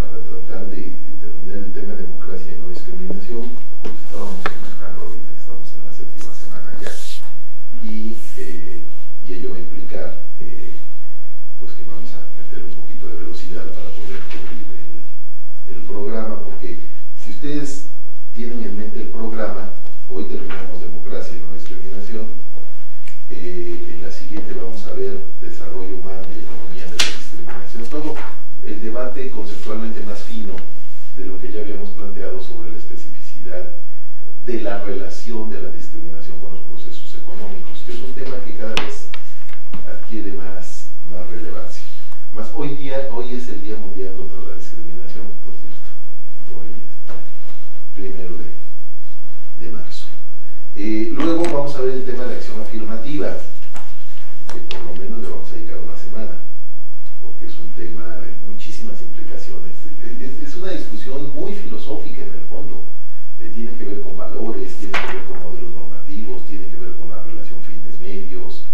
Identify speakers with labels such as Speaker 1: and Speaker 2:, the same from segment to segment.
Speaker 1: para tratar de terminar el tema de democracia y no discriminación, pues estábamos comentando ahorita que estamos en la 7ª semana ya, y ello va a implicar pues que vamos a meter un poquito de velocidad para poder cubrir el programa, porque si ustedes tienen en mente el programa, hoy terminamos democracia y no discriminación, en la siguiente vamos a ver desarrollo humano y economía de la discriminación, todo el debate conceptualmente más fino de lo que ya habíamos planteado sobre la especificidad de la relación de la discriminación con los procesos económicos, que es un tema que cada vez adquiere más relevancia. Más hoy es el Día Mundial contra la Discriminación, por cierto, hoy es 1 de marzo. Luego vamos a ver el tema de acción afirmativa, que por lo menos le vamos a dedicar una semana, porque es un tema de muchísimas implicaciones. Es una discusión muy filosófica en el fondo. Tiene que ver con valores, tiene que ver con modelos normativos, tiene que ver con la relación fines-medios,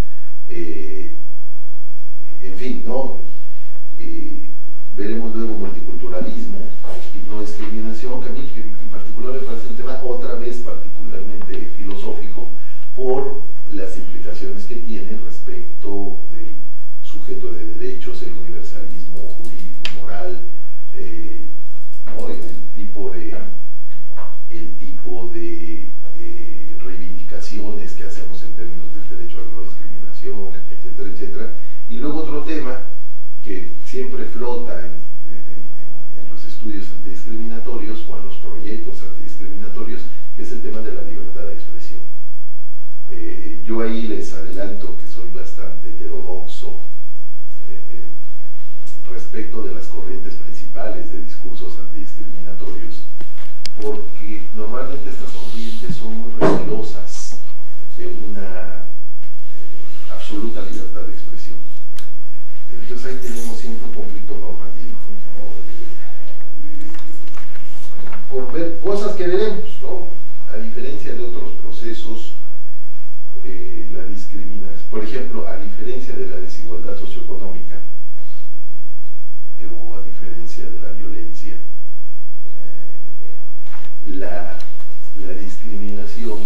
Speaker 1: en fin, ¿no? Veremos luego multiculturalismo y no discriminación, que a mí en particular me parece un tema otra vez particularmente filosófico por las implicaciones que tiene respecto del sujeto de derechos, el universalismo jurídico y moral, ¿no? el tipo de reivindicaciones que hacemos en términos del derecho a la no discriminación, etcétera, etcétera. Y luego otro tema que siempre flota en los estudios antidiscriminatorios o en los proyectos antidiscriminatorios, que es el tema de la libertad de expresión. Yo ahí les adelanto que soy bastante heterodoxo respecto de las corrientes principales de discursos antidiscriminatorios, porque normalmente estas corrientes son muy recelosas de una absoluta libertad de expresión. Entonces ahí tenemos siempre un conflicto normativo, ¿no? Por ver cosas que veremos, ¿no? A diferencia de otros procesos, la discriminación, por ejemplo, a diferencia de la desigualdad socioeconómica, o a diferencia de la violencia, la discriminación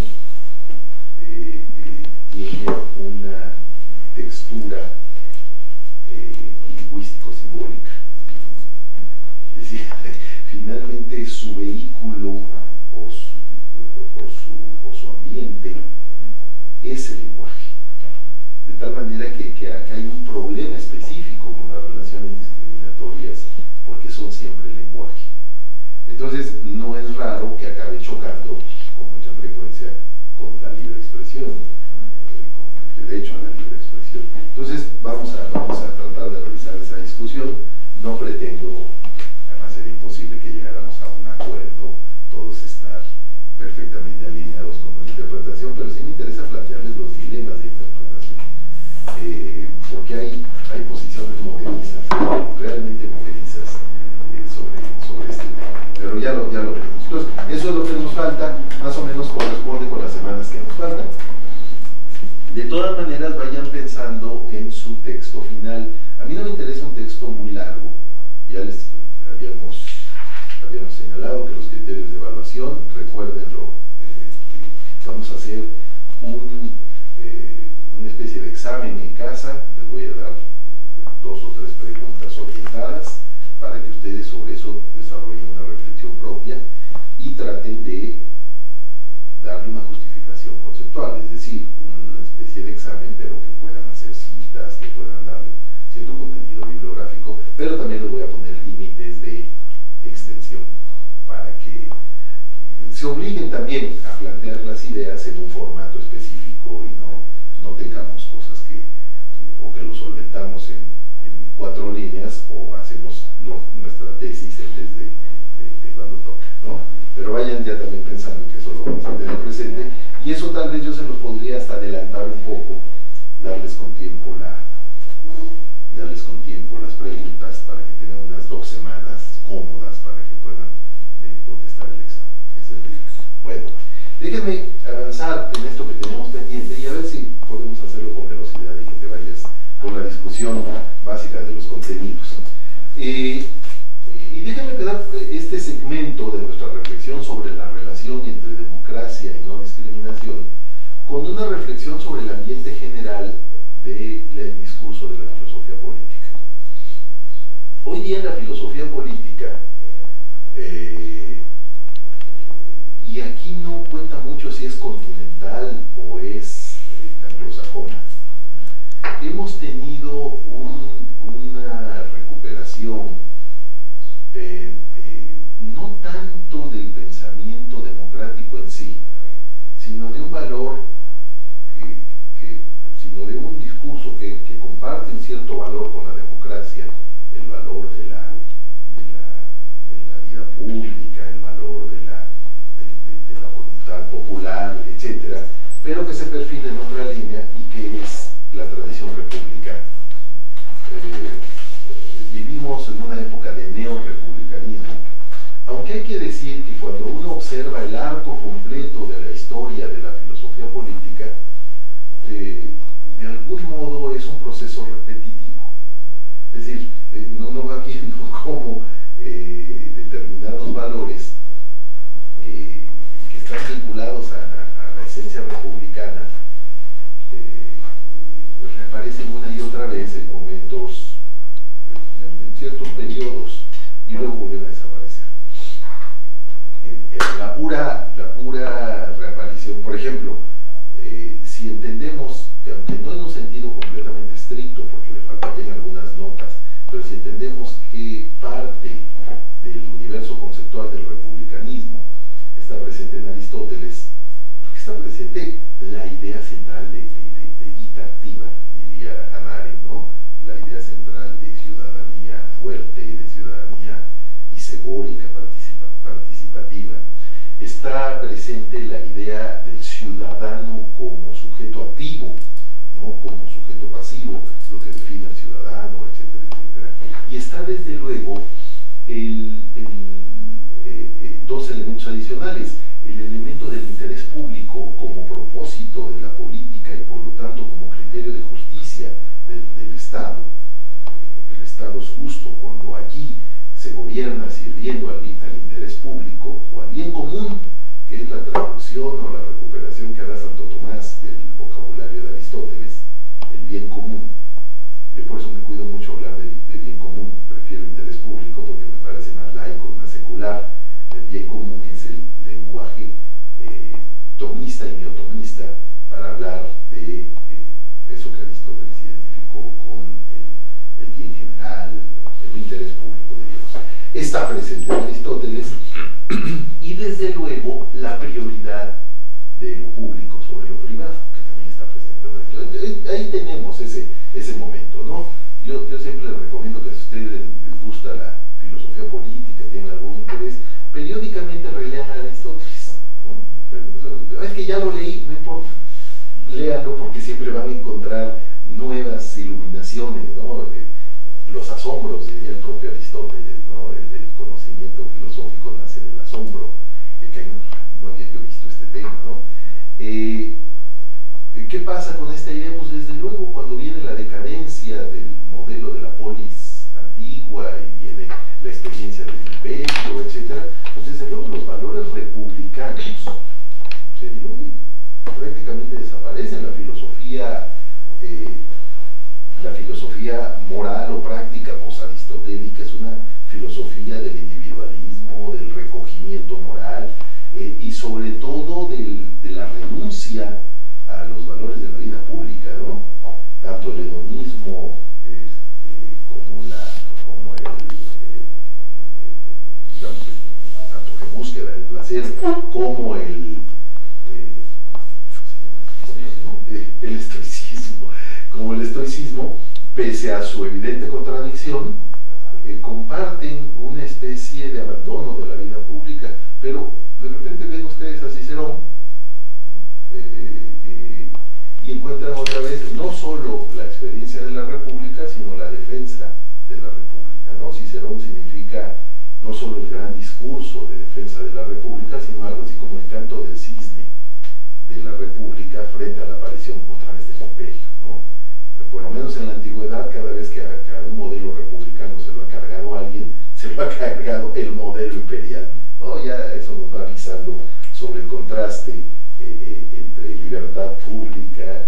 Speaker 1: tiene una textura lingüístico-simbólica. Es decir, finalmente su vehículo o su ambiente es el lenguaje. De tal manera que hay un problema específico con las relaciones discriminatorias, porque son siempre el lenguaje. Entonces, no es raro que acabe chocando con mucha frecuencia con la libre expresión, con el derecho a la libre expresión. Entonces, vamos a tratar de realizar esa discusión. No pretendo, además sería imposible que llegáramos a un acuerdo, todos estar perfectamente alineados con la interpretación, pero sí me interesa plantearles los dilemas de interpretación, porque hay posiciones movedizas, realmente movedizas, sobre este tema, pero ya lo veremos. Entonces, eso es lo que nos falta, más o menos corresponde con las semanas que nos faltan. De todas maneras, vayan pensando en su texto final. A mí no me interesa un texto muy largo. Ya les habíamos señalado que los criterios de evaluación, recuérdenlo, vamos a hacer una especie de examen en casa. Les voy a dar 2 o 3 preguntas orientadas para que ustedes sobre eso desarrollen una reflexión propia y traten de darle una justificación conceptual, es decir, una especie de examen, pero que puedan hacer citas, que puedan darle cierto contenido bibliográfico, pero también les voy a poner límites de extensión para que se obliguen también a plantear las ideas en un formato específico y no tengamos cosas que lo solventamos en 4 líneas o hacemos nuestra tesis en vez de cuando toca, ¿no? Pero vayan ya también pensando que eso lo vamos a tener presente, y eso tal vez yo se los podría hasta adelantar un poco, darles con tiempo las preguntas para que tengan unas 2 semanas cómodas para que puedan contestar el examen. Esa es la idea. Bueno, déjenme avanzar en esto que tenemos pendiente y a ver si podemos hacerlo con velocidad y que te vayas con la discusión básica de los contenidos. Y déjame quedar este segmento de nuestra reflexión sobre la relación entre democracia y no discriminación con una reflexión sobre el ambiente general del discurso de la filosofía política. Hoy día en la filosofía política, y aquí no cuenta mucho si es continental o es anglosajona, hemos tenido una recuperación no tanto del pensamiento democrático en sí, sino de un valor, sino de un discurso que comparte un cierto valor con la democracia, el valor de la vida pública, el valor de la voluntad popular, etcétera, pero que se perfila en otra línea y que es la tradición republicana. Vivimos en una época de neorepublicanismo, aunque hay que decir que cuando uno observa el arco completo de la historia de la filosofía política, de algún modo es un proceso repetitivo. Es decir, uno va viendo cómo determinados valores que están vinculados a la esencia republicana reaparecen una y otra vez en momentos, en ciertos periodos, y luego vuelven a desaparecer. La pura reaparición, por ejemplo, si entendemos que, aunque no en un sentido completamente estricto, porque le faltarían algunas notas, pero si entendemos que parte del universo conceptual del republicanismo está presente en Aristóteles, está presente la idea central de vita activa, diría Hannah Arendt, ¿no? La idea central de ciudadanía fuerte, de ciudadanía isegórica, participativa. Está presente la idea del ciudadano como sujeto activo, no como sujeto pasivo, lo que define al ciudadano, etcétera, etcétera. Y está desde luego dos elementos adicionales: el elemento del interés público como propósito de la política y por lo tanto como criterio de justicia del Estado. El Estado es justo cuando allí se gobierna sirviendo al interés público o al bien común, que es la traducción o la recuperación que hará Santo Tomás del vocabulario de Aristóteles, el bien común. Yo por eso me cuido mucho hablar de bien común, prefiero interés público porque me parece más laico y más secular. El bien común es el lenguaje tomista y neotomista para hablar de eso que Aristóteles identificó con el bien general, el interés público de Dios. Está presente en Aristóteles, y desde luego la prioridad de lo público sobre lo privado, que también está presente en Aristóteles. Ahí tenemos ese momento, ¿no? Yo siempre les recomiendo que si a ustedes les gusta la filosofía política, tienen algún interés, periódicamente relean a Aristóteles, ¿no? Es que ya lo leí, no importa, léanlo porque siempre van a encontrar nuevas iluminaciones, ¿no? Los asombros, diría el propio Aristóteles, ¿no? El conocimiento filosófico nace del asombro, de que no había yo visto este tema, ¿no? ¿Qué pasa con esta idea? Pues desde luego cuando viene la decadencia del modelo de la polis antigua y viene la experiencia del imperio, etc., pues desde luego los valores republicanos se diluyen, prácticamente desaparecen. La filosofía moral o práctica posaristotélica es una filosofía del individualismo, del recogimiento moral y sobre todo de la renuncia a los valores de la vida pública, ¿no? Tanto el hedonismo tanto que búsqueda del placer como el estoicismo, pese a su evidente contradicción, comparten una especie de abandono de la vida pública. Pero de repente ven ustedes a Cicerón y encuentran otra vez no solo la experiencia de la república, sino la defensa de la república, ¿no? Cicerón significa no solo el gran discurso de defensa de la república, sino algo así como el canto del cisne de la república frente a la aparición otra vez del imperio, ¿no? Por lo menos en la antigüedad, cada vez que a un modelo republicano se lo ha cargado a alguien, se lo ha cargado el modelo imperial. ¿No? Ya eso nos va avisando sobre el contraste entre libertad pública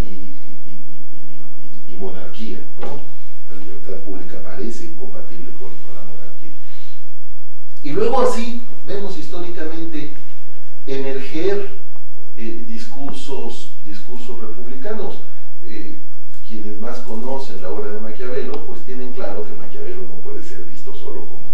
Speaker 1: y monarquía, ¿no? La libertad pública parece incompatible con la monarquía. Y luego así vemos históricamente emerger discursos republicanos. Quienes más conocen la obra de Maquiavelo, pues tienen claro que Maquiavelo no puede ser visto solo como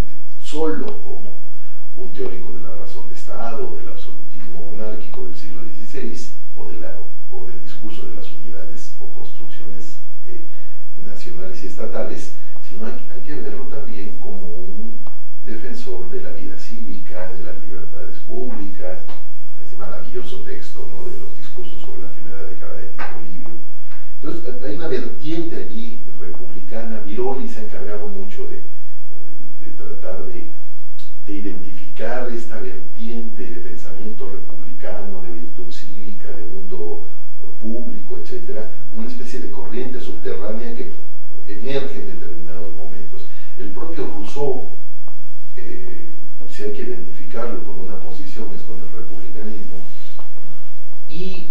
Speaker 1: un teórico de la razón de Estado, del absolutismo monárquico del siglo XVI, o del discurso de las unidades o construcciones nacionales y estatales, sino hay que verlo también como un defensor de la vida cívica, de las libertades públicas, ese maravilloso texto, ¿no?, de los discursos sobre la primera década de Tito Livio. Entonces hay una vertiente allí republicana. Biroli se ha encargado mucho de tratar de identificar esta vertiente de pensamiento republicano, de virtud cívica, de mundo público, etcétera, una especie de corriente subterránea que emerge en determinados momentos. El propio Rousseau, si hay que identificarlo con una posición, es con el republicanismo, y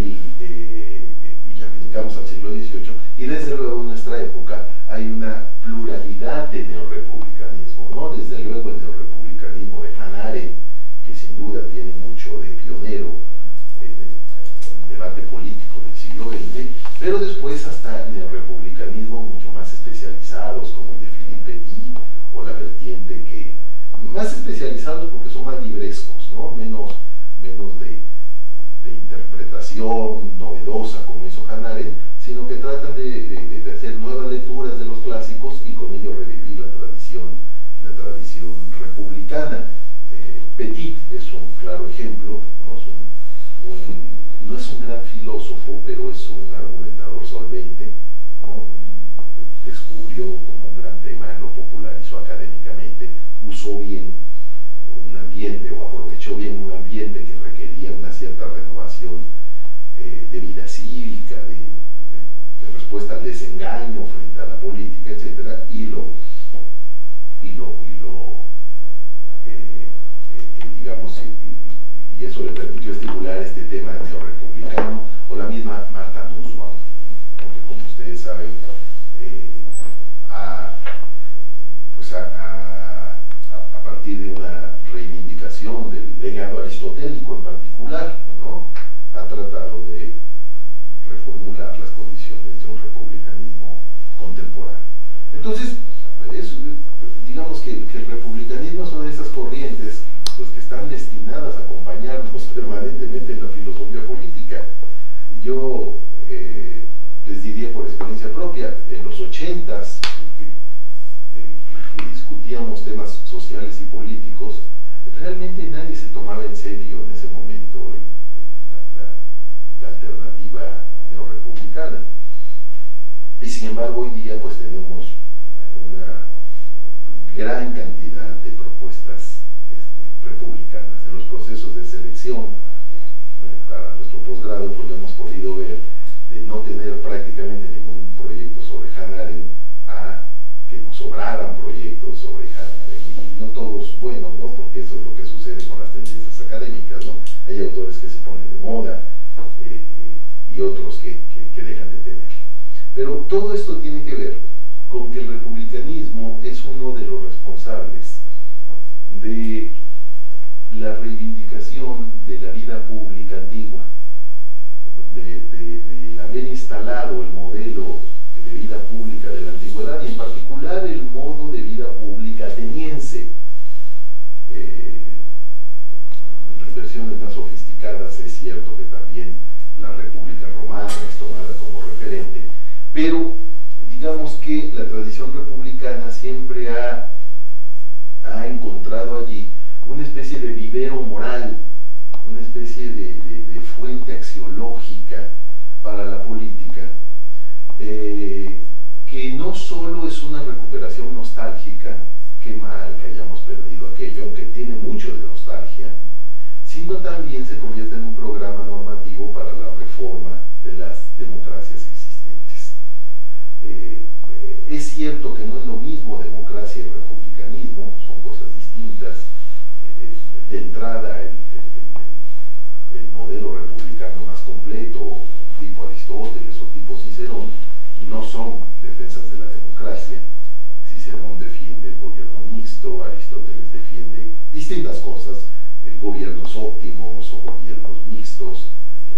Speaker 1: ya brincamos al siglo XVIII, y desde luego en nuestra época hay una pluralidad de neorrepublicanismo, ¿no? Desde luego el neorrepublicanismo de Hannah Arendt, que sin duda tiene mucho de pionero en el debate político del siglo XX, pero después hasta neorrepublicanismos mucho más especializados, como el de Philippe Petit, o la vertiente que, más especializados porque son más librescos, ¿no? Menos de interpretación novedosa como hizo Hannah Arendt, sino que tratan de hacer nuevas lecturas de los clásicos y con ello revivir la tradición republicana. Petit es un claro ejemplo, ¿no? No es un gran filósofo, pero es un argumentador solvente, ¿no? Descubrió como un gran tema, lo popularizó académicamente, usó bien un ambiente o aprovechó bien un ambiente que requería una cierta renovación de vida cívica, de respuesta al desengaño frente a la política, etcétera, y digamos, y eso le permitió estimular este tema neorrepublicano, o la misma Martha Nussbaum, que como ustedes saben, a partir de una reivindicación del legado aristotélico en particular, ¿no?, ha tratado de reformular las condiciones de un republicanismo contemporáneo. Entonces, digamos que el republicanismo son esas corrientes, pues, que están destinadas a acompañarnos permanentemente en la filosofía política. Yo les diría por experiencia propia, en los 80s, que discutíamos temas sociales y políticos, realmente nadie se tomaba en serio en ese momento la alternativa neorrepublicana. Y sin embargo hoy día pues tenemos una gran cantidad de propuestas republicanas. En los procesos de selección para nuestro posgrado pues hemos podido ver de no tener prácticamente ningún proyecto sobre Hannah Arendt a que nos sobraran proyectos sobre Hannah Arendt, y no todos buenos, ¿no?, porque eso es lo que sucede con las tendencias académicas, ¿no? Hay autores que se ponen de moda y otros que dejan de tener. Pero todo esto tiene que ver con que el republicanismo es uno de los responsables de la reivindicación de la vida pública antigua, de haber instalado el modelo de vida pública de la antigüedad, y en particular el modo de vida pública ateniense. En las versiones más sofisticadas es cierto que también la República Romana es tomada como referente, pero digamos que la tradición republicana siempre ha encontrado allí una especie de vivero moral, una especie de fuente axiológica para la política, que no solo es una recuperación nostálgica, qué mal que hayamos perdido aquello, aunque tiene mucho de nostalgia, sino también se convierte en un programa normativo para la reforma de las democracias existentes. Es cierto que no es lo mismo democracia y república republicanismo, son cosas distintas. De entrada, el modelo republicano más completo, tipo Aristóteles o tipo Cicerón, no son defensas de la democracia. Cicerón defiende el gobierno mixto, Aristóteles defiende distintas cosas, gobiernos óptimos o gobiernos mixtos,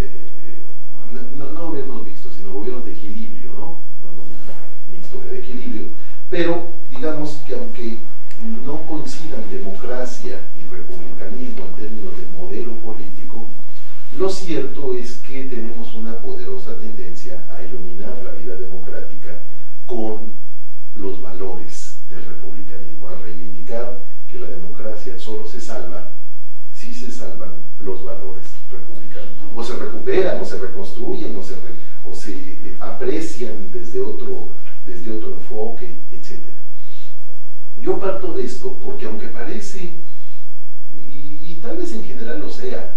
Speaker 1: no gobiernos mixtos, sino gobiernos de equilibrio, ¿no? No lo mismo mixto que de equilibrio, pero digamos que aunque no coincidan democracia y republicanismo en términos de modelo político, lo cierto es que tenemos una poderosa tendencia a iluminar la vida democrática con los valores del republicanismo, a reivindicar que la democracia solo se salva si se salvan los valores republicanos. O se recuperan, o se reconstruyen, o se aprecian desde otro enfoque, etc. Yo parto de esto porque aunque parece, y tal vez en general lo sea,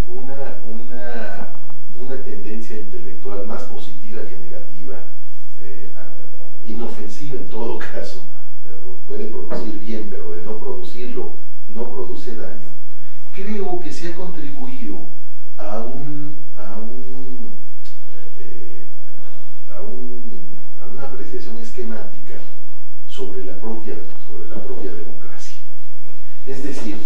Speaker 1: una tendencia intelectual más positiva que negativa, inofensiva en todo caso, puede producir bien, pero de no producirlo, no produce daño. Creo que se ha contribuido a una apreciación esquemática sobre la propia democracia. Es decir,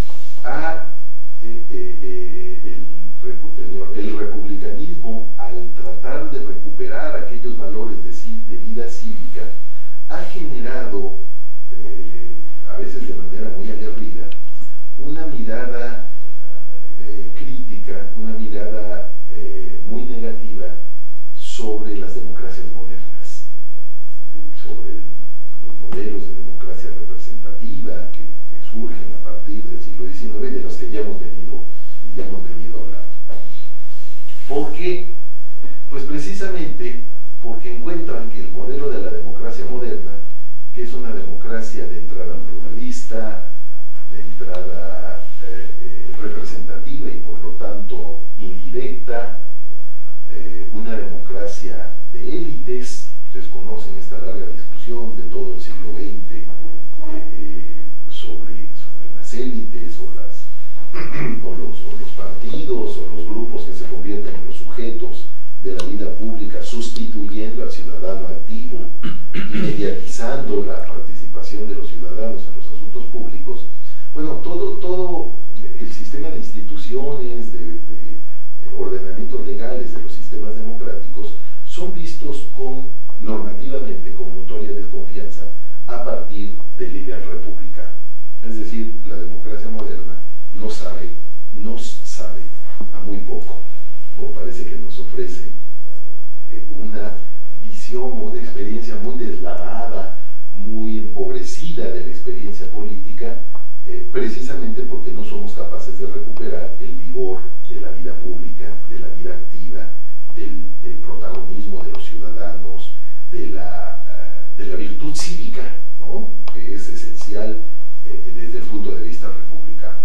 Speaker 1: el republicanismo, al tratar de recuperar aquellos valores de vida cívica, ha generado, a veces de manera muy aguerrida, una mirada crítica, una mirada muy negativa sobre las democracias modernas, sobre los modelos de democracia representativa que surgen a partir del siglo XIX, de los que ya hemos venido hablando. ¿Por qué? Pues precisamente porque encuentran que el modelo de la democracia moderna, que es una democracia de entrada pluralista, de entrada representativa y por lo tanto indirecta, una democracia de élites. Ustedes conocen esta larga discusión de todo el siglo XX sobre las élites o los partidos o los grupos que se convierten en los sujetos de la vida pública, sustituyendo al ciudadano activo y mediatizando la participación de los ciudadanos en los asuntos públicos. Bueno, todo el sistema de instituciones, de ordenamientos legales de los sistemas democráticos son vistos normativamente con notoria desconfianza a partir del ideal republicano. Es decir, la democracia moderna nos sabe a muy poco, ¿no? Parece que nos ofrece una visión o una experiencia muy deslavada, muy empobrecida de la experiencia política, precisamente porque no somos capaces de recuperar el vigor de la vida pública, de la vida activa, del protagonismo de los ciudadanos, de la virtud cívica, ¿no? Que es esencial desde el punto de vista republicano.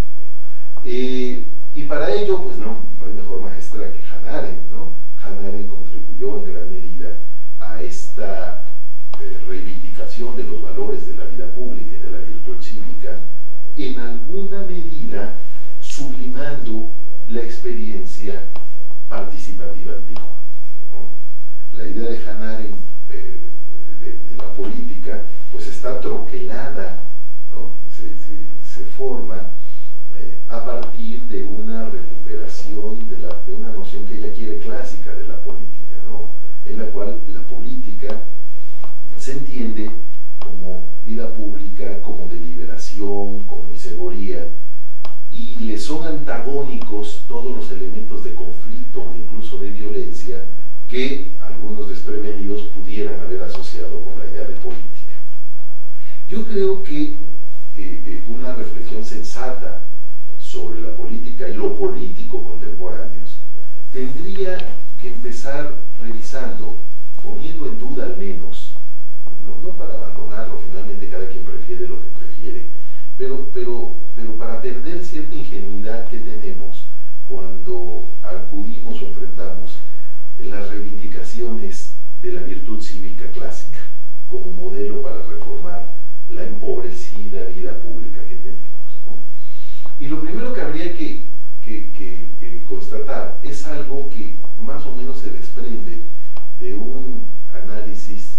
Speaker 1: Y para ello, pues no hay mejor maestra que Hannah Arendt, ¿no? Hannah Arendt contribuyó en gran medida a esta reivindicación de los valores de la vida pública y de la virtud cívica, en alguna medida sublimando la experiencia participativa antigua, ¿no? La idea de Hannah Arendt de la política pues está troquelada, ¿no? Se forma a partir de una recuperación de una noción que ella quiere clásica de la política, ¿no? En la cual la política se entiende como vida pública, como deliberación, como inseguridad, y le son antagónicos todos los elementos de conflicto o incluso de violencia que algunos desprevenidos pudieran haber asociado con la idea de política. Yo creo que una reflexión sensata sobre la política y lo político contemporáneos tendría que empezar revisando, poniendo en duda al menos, no para abandonarlo, finalmente cada quien prefiere lo que prefiere, pero para perder cierta ingenuidad que tenemos cuando acudimos o enfrentamos las reivindicaciones de la virtud cívica clásica como modelo para reformar la empobrecida vida pública que tenemos, ¿no? Y lo primero que habría que constatar es algo que más o menos se desprende de un análisis,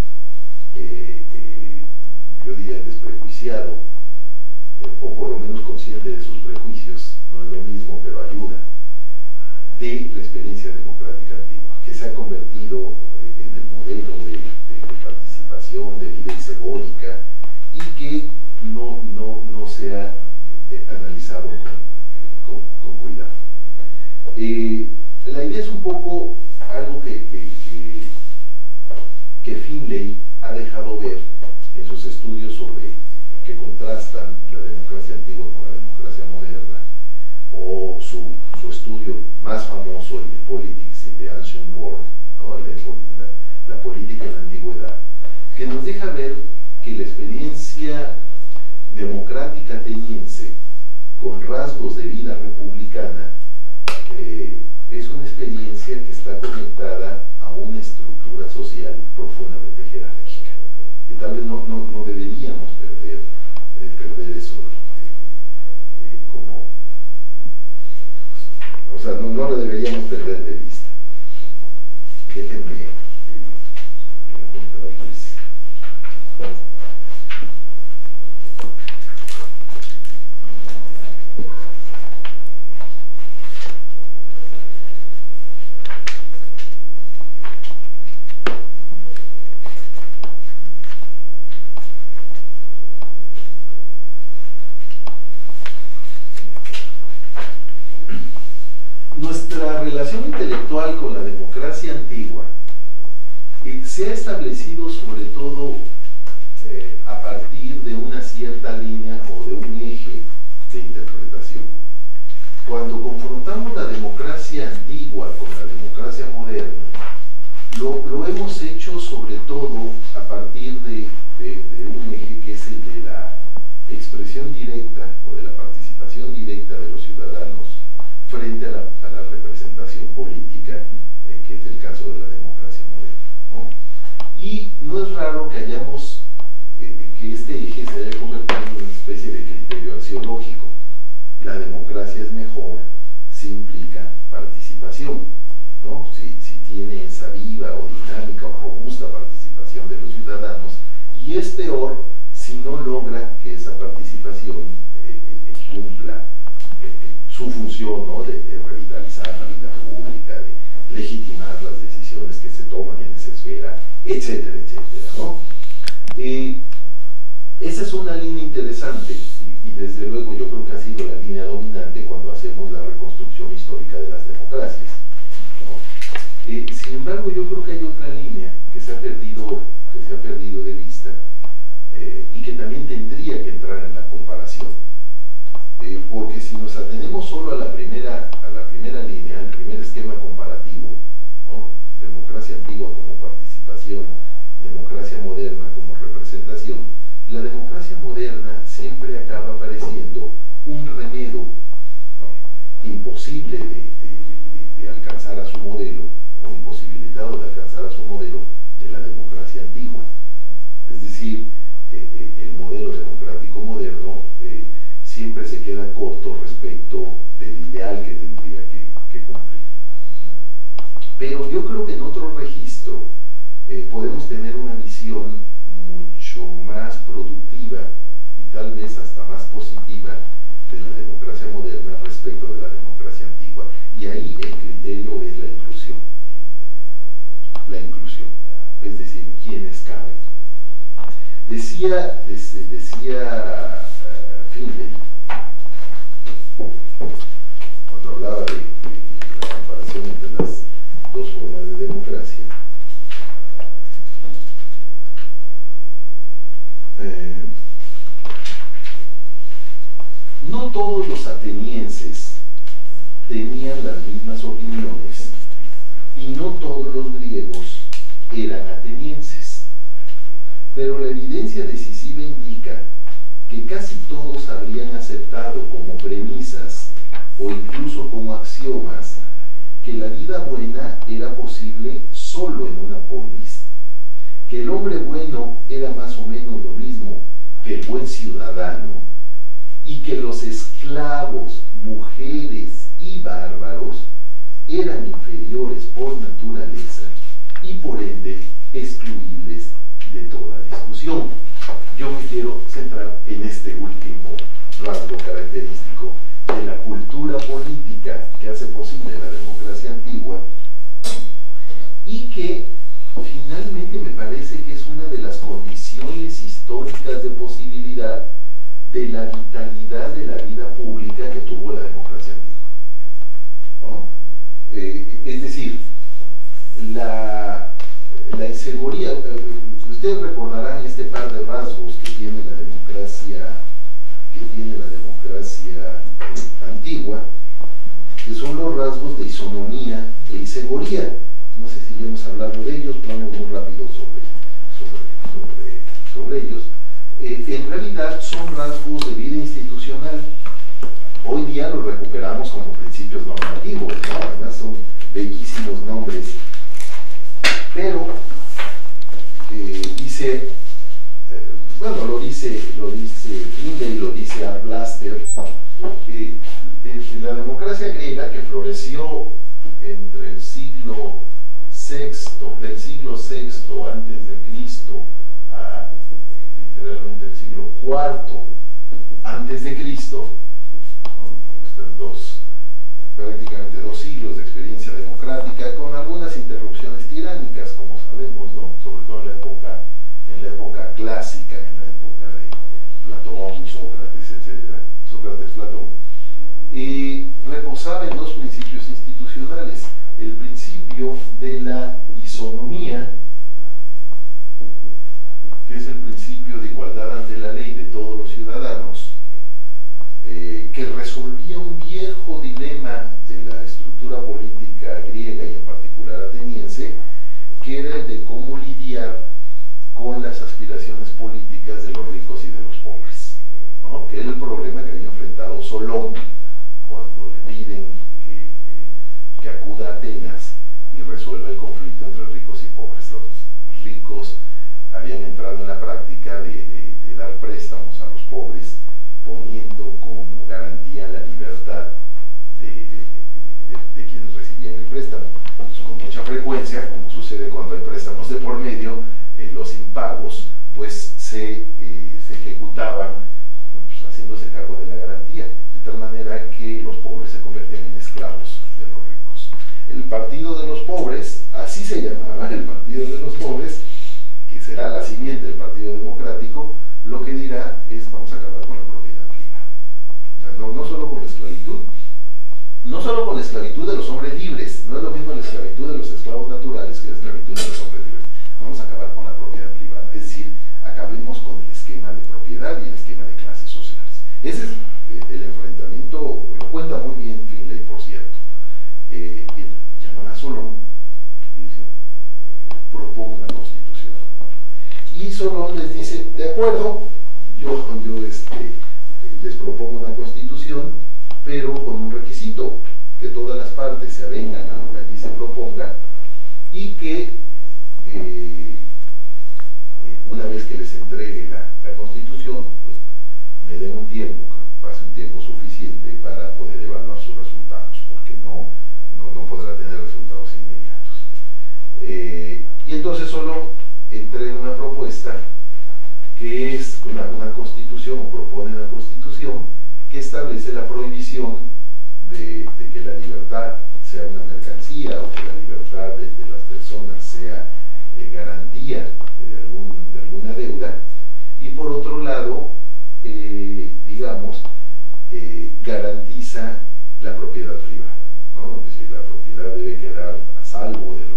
Speaker 1: yo diría desprejuiciado, o por lo menos consciente de sus prejuicios, no es lo mismo, pero ayuda, de la experiencia democrática antigua, que se ha convertido en el modelo de participación, de vida isegórica, y que no se ha analizado con cuidado. La idea es un poco algo que Finlay ha dejado ver en sus estudios que contrastan la democracia antigua con la democracia moderna, o su estudio más famoso, el de Politics in the Ancient World, ¿no? la política en la antigüedad, que nos deja ver que la experiencia democrática ateniense, con rasgos de vida republicana, es una experiencia que está conectada a una estructura social profundamente jerárquica, que tal vez no deberíamos perder eso como, o sea, no lo deberíamos perder de vista. Déjenme encontrarles. Nuestra relación intelectual con la democracia antigua se ha establecido sobre todo a partir de una cierta línea o de un eje de interpretación. Cuando confrontamos la democracia antigua con la democracia moderna, lo hemos hecho sobre todo a partir de un eje que es el de la expresión directa o de la participación directa de los ciudadanos frente a la representación política, que es el caso de la democracia moderna, ¿no? Y no es raro que que este eje se haya convertido en una especie de criterio axiológico. La democracia es mejor si implica participación, ¿no? Si tiene esa viva o dinámica o robusta participación de los ciudadanos, y es peor si no logra que esa participación cumpla su función, ¿no? de revitalizar la vida pública, de legitimar las decisiones que se toman en esa esfera, etcétera, etcétera, ¿no? Esa es una línea interesante y desde luego yo creo que ha sido la línea dominante cuando hacemos la reconstrucción histórica de las democracias, ¿no? Sin embargo, yo creo que hay otra línea que se ha perdido de vista, y que también tendría que entrar en la comparación. Porque si nos atenemos solo a la primera línea, al primer esquema comparativo, ¿no? Democracia antigua como participación, democracia moderna como representación, la democracia moderna siempre acaba pareciendo un remedio, ¿no? Imposible de alcanzar a su modelo, o imposibilitado de alcanzar a su modelo de la democracia antigua. Es decir, el modelo democrático moderno siempre se queda corto respecto del ideal que tendría que cumplir. Pero yo creo que en otro registro podemos tener una visión mucho más productiva y tal vez hasta más positiva de la democracia moderna respecto de la democracia antigua. Y ahí el criterio es la inclusión. La inclusión, es decir, quiénes caben. Decía Finlay, cuando hablaba de la comparación entre las dos formas de democracia, no todos los atenienses tenían las mismas opiniones y no todos los griegos eran atenienses, pero la evidencia decisiva indica que casi todos habrían aceptado como premisas o incluso como axiomas que la vida buena era posible solo en una polis, que el hombre bueno era más o menos lo mismo que el buen ciudadano y que los esclavos, mujeres y bárbaros eran inferiores por naturaleza y por ende excluibles de toda discusión. Yo me quiero centrar en este último rasgo característico de la cultura política que hace posible la democracia antigua y que finalmente me parece que es una de las condiciones históricas de posibilidad de la vitalidad de la vida pública que tuvo la democracia antigua, ¿no? Es decir, la inseguridad, ustedes recordarán este par de rasgos que tiene la democracia antigua, que son los rasgos de isonomía e inseguridad. No sé si ya hemos hablado de ellos, vamos muy rápido sobre ellos. En realidad son rasgos de vida institucional. Hoy día los recuperamos como principios normativos, ¿no? Además son bellísimos nombres, pero lo dice Finlay, lo dice Art Blaster, la democracia griega que floreció entre el siglo del siglo VI antes de Cristo a literalmente el siglo IV antes de Cristo, prácticamente 2 siglos de experiencia democrática con algunas interrupciones tiránicas, como sabemos, ¿no? Sobre todo en la época clásica, en la época de Platón, Sócrates, etc. Sócrates, Platón, y reposaba en 2 principios institucionales: el principio de la isonomía, que es el principio de igualdad ante la ley de todos los ciudadanos, que resolvía un viejo dilema de la estructura política griega y en particular ateniense, que era el de cómo lidiar con las aspiraciones políticas de los ricos y de los pobres, ¿no? Que era el problema que había enfrentado Solón cuando le piden que acuda a Atenas y resuelva el conflicto entre ricos y pobres. Los ricos habían entrado en la práctica de dar préstamos a los pobres, poniendo como garantía la libertad de quienes recibían el préstamo. Pues con mucha frecuencia, como sucede cuando hay préstamos de por medio, los impagos pues se ejecutaban pues, haciéndose cargo de la garantía, de tal manera que los pobres se convertían en esclavos de los ricos. El Partido de los Pobres, así se llamaba, el Partido de los Pobres, que será la simiente del Partido Democrático, lo que dirá es: vamos a acabar con la propiedad privada. O sea, no solo con la esclavitud, no solo con la esclavitud de los hombres libres, no es lo mismo la esclavitud de los esclavos naturales que la esclavitud de los hombres libres. Vamos a acabar con la propiedad privada, es decir, acabemos con el esquema de propiedad y el esquema de clases sociales. Ese es el enfrentamiento, lo cuenta muy bien Finlay, por cierto. Llaman a Solón y dicen: propongo una constitución. Y Solón les dice: de acuerdo, yo les propongo una constitución, pero con un requisito: que todas las partes se avengan a lo que allí se proponga y que una vez que les entregue la constitución, pues me den un tiempo, que pase un tiempo suficiente para poder evaluar sus resultados, porque no podrá tener resultados inmediatos. Y entonces Solón entrega una propuesta que es una constitución, o propone una constitución que establece la prohibición de que la libertad sea una mercancía, o que la libertad de las personas sea garantía de alguna deuda, y por otro lado, garantiza la propiedad privada, ¿no? Es decir, la propiedad debe quedar a salvo de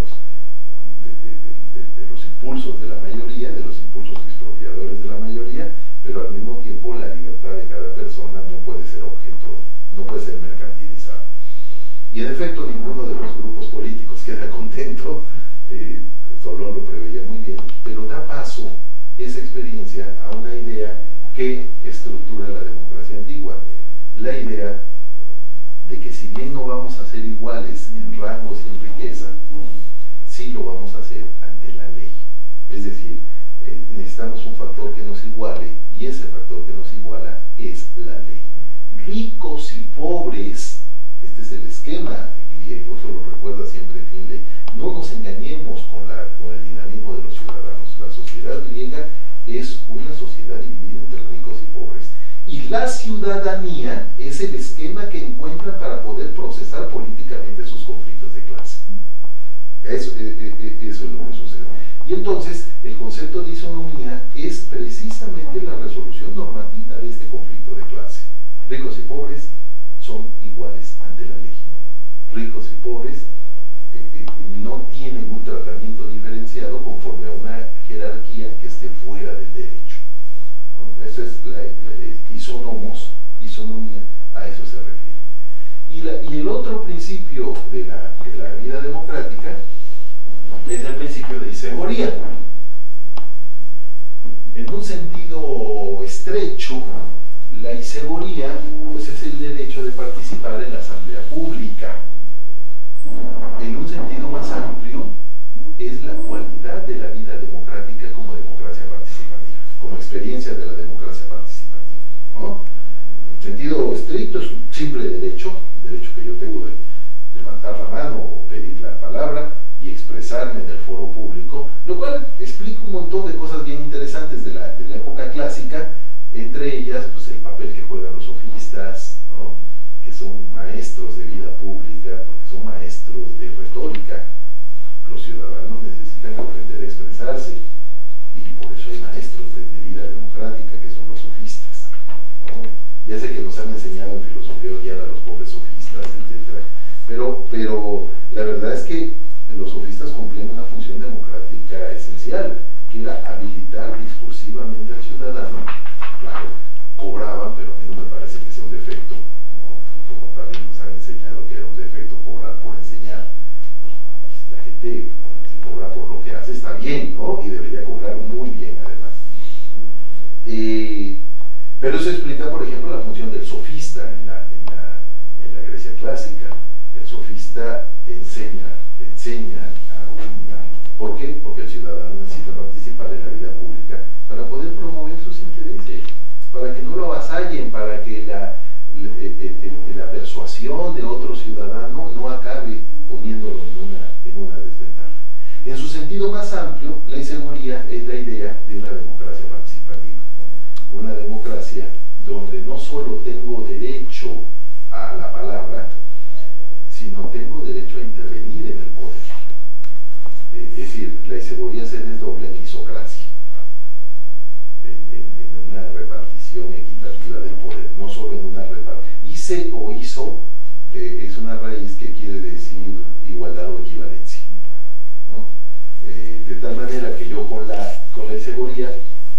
Speaker 1: los impulsos de la mayoría, de los impulsos expropiadores de la mayoría, pero al mismo tiempo la libertad de cada persona no puede ser objeto, no puede ser mercantilizada. Y en efecto, ninguno de los grupos políticos queda contento. Solón lo preveía muy bien, pero da paso esa experiencia a una idea que estructura la democracia antigua: la idea de que si bien no vamos a ser iguales en rangos y en riqueza, sí lo vamos a hacer ante la ley. Es decir, necesitamos un factor que nos iguale, y ese factor que nos iguala es la ley. Ricos y pobres, este es el esquema griego, eso lo recuerda siempre Finlay. No nos engañemos con el dinamismo de los ciudadanos. La sociedad griega es una sociedad dividida entre ricos y pobres. Y la ciudadanía es el esquema que encuentran para poder procesar políticamente sus conflictos de clase. Eso es lo que sucede. Y entonces, el concepto de isonomía es precisamente la resolución normativa de este conflicto de clase. Ricos y pobres son iguales ante la ley. Ricos y pobres no tienen un tratamiento diferenciado conforme a una jerarquía que esté fuera del derecho, ¿no? Eso es isonomía, a eso se refiere. Y el otro principio de la vida democrática es el principio de isegoría. En un sentido estrecho, la isegoría pues, es el derecho de participar en la asamblea pública. En un sentido más amplio, es la cualidad de la vida democrática como democracia participativa, como experiencia de la democracia participativa, ¿no? En sentido estricto es un simple derecho, el derecho que yo tengo de levantar la mano o pedir la palabra y expresarme en el foro público, lo cual explica un montón de cosas bien interesantes de la época clásica, entre ellas pues, el papel que juegan los sofistas, ¿no? Que son maestros de vida pública, porque son maestros de retórica. Los ciudadanos necesitan aprender a expresarse, y por eso hay maestros de vida democrática, que son los sofistas, ¿no? Ya sé que nos han enseñado en filosofía odiar a los pobres sofistas, etc. Pero la verdad es que los sofistas cumplían una función democrática esencial, que era habilitar discursivamente al ciudadano. Claro, cobraban, pero a mí no me parece que sea un defecto, ¿no? Como también nos han enseñado que era un defecto cobrar por enseñar. Pues la gente, si cobra por lo que hace, está bien, ¿no? Y debería cobrar muy bien, además. Pero eso explica, por ejemplo, la función del sofista en la Grecia clásica. El sofista enseña ¿por qué? Porque el ciudadano necesita participar en la vida pública para poder promover sus intereses, para que no lo avasallen, para que la persuasión de otro ciudadano no acabe poniéndolo en una desventaja. En su sentido más amplio, la isegoría es la idea de una democracia participativa, una democracia donde no solo tengo derecho a la palabra, sino tengo derecho a intervenir en el poder. Es decir, la isegoría se desdobla en isocracia, en una repartición equitativa del poder, no solo en una repartición. Ise o iso es una raíz que quiere decir igualdad o equivalencia, ¿no? De tal manera que yo con la isegoría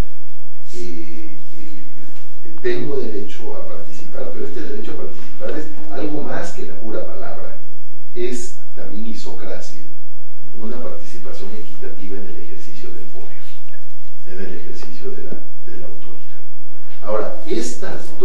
Speaker 1: tengo derecho a participar, pero este derecho a participar es algo más que la pura palabra, es también isocracia, una participación equitativa en el ejercicio del poder, en el ejercicio de la autoridad. Ahora, estos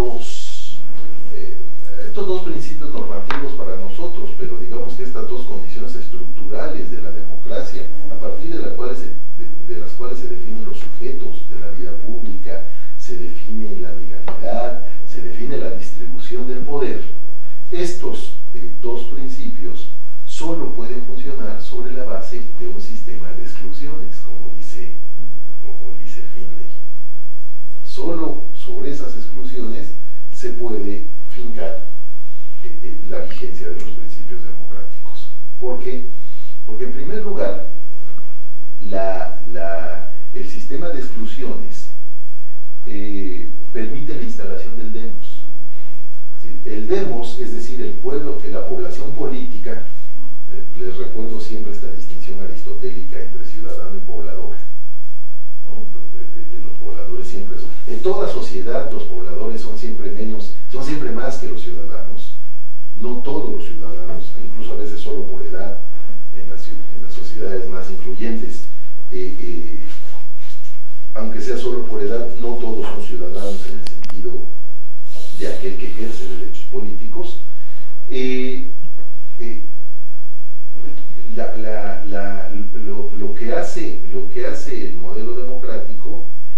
Speaker 1: dos principios normativos para nosotros, pero digamos que estas dos condiciones estructurales de la democracia, a partir de las cuales se definen los sujetos de la vida pública, se define la legalidad, se define la distribución del poder, estos dos principios solo pueden funcionar sobre la base de un sistema de exclusiones, como dice Finlay. Solo sobre esas exclusiones se puede fincar la vigencia de los principios democráticos. ¿Por qué? Porque en primer lugar, el sistema de exclusiones permite la instalación del demos. El demos, es decir, el pueblo, que la población política, les recuerdo siempre esta distinción aristotélica entre ciudadano y poblador, ¿no? Los pobladores siempre son, en toda sociedad los pobladores son siempre más que los ciudadanos. No todos los ciudadanos, incluso a veces solo por edad, en las sociedades más influyentes, aunque sea solo por edad, no todos son ciudadanos en el sentido de aquel que ejerce derechos políticos. Lo que hace el modelo democrático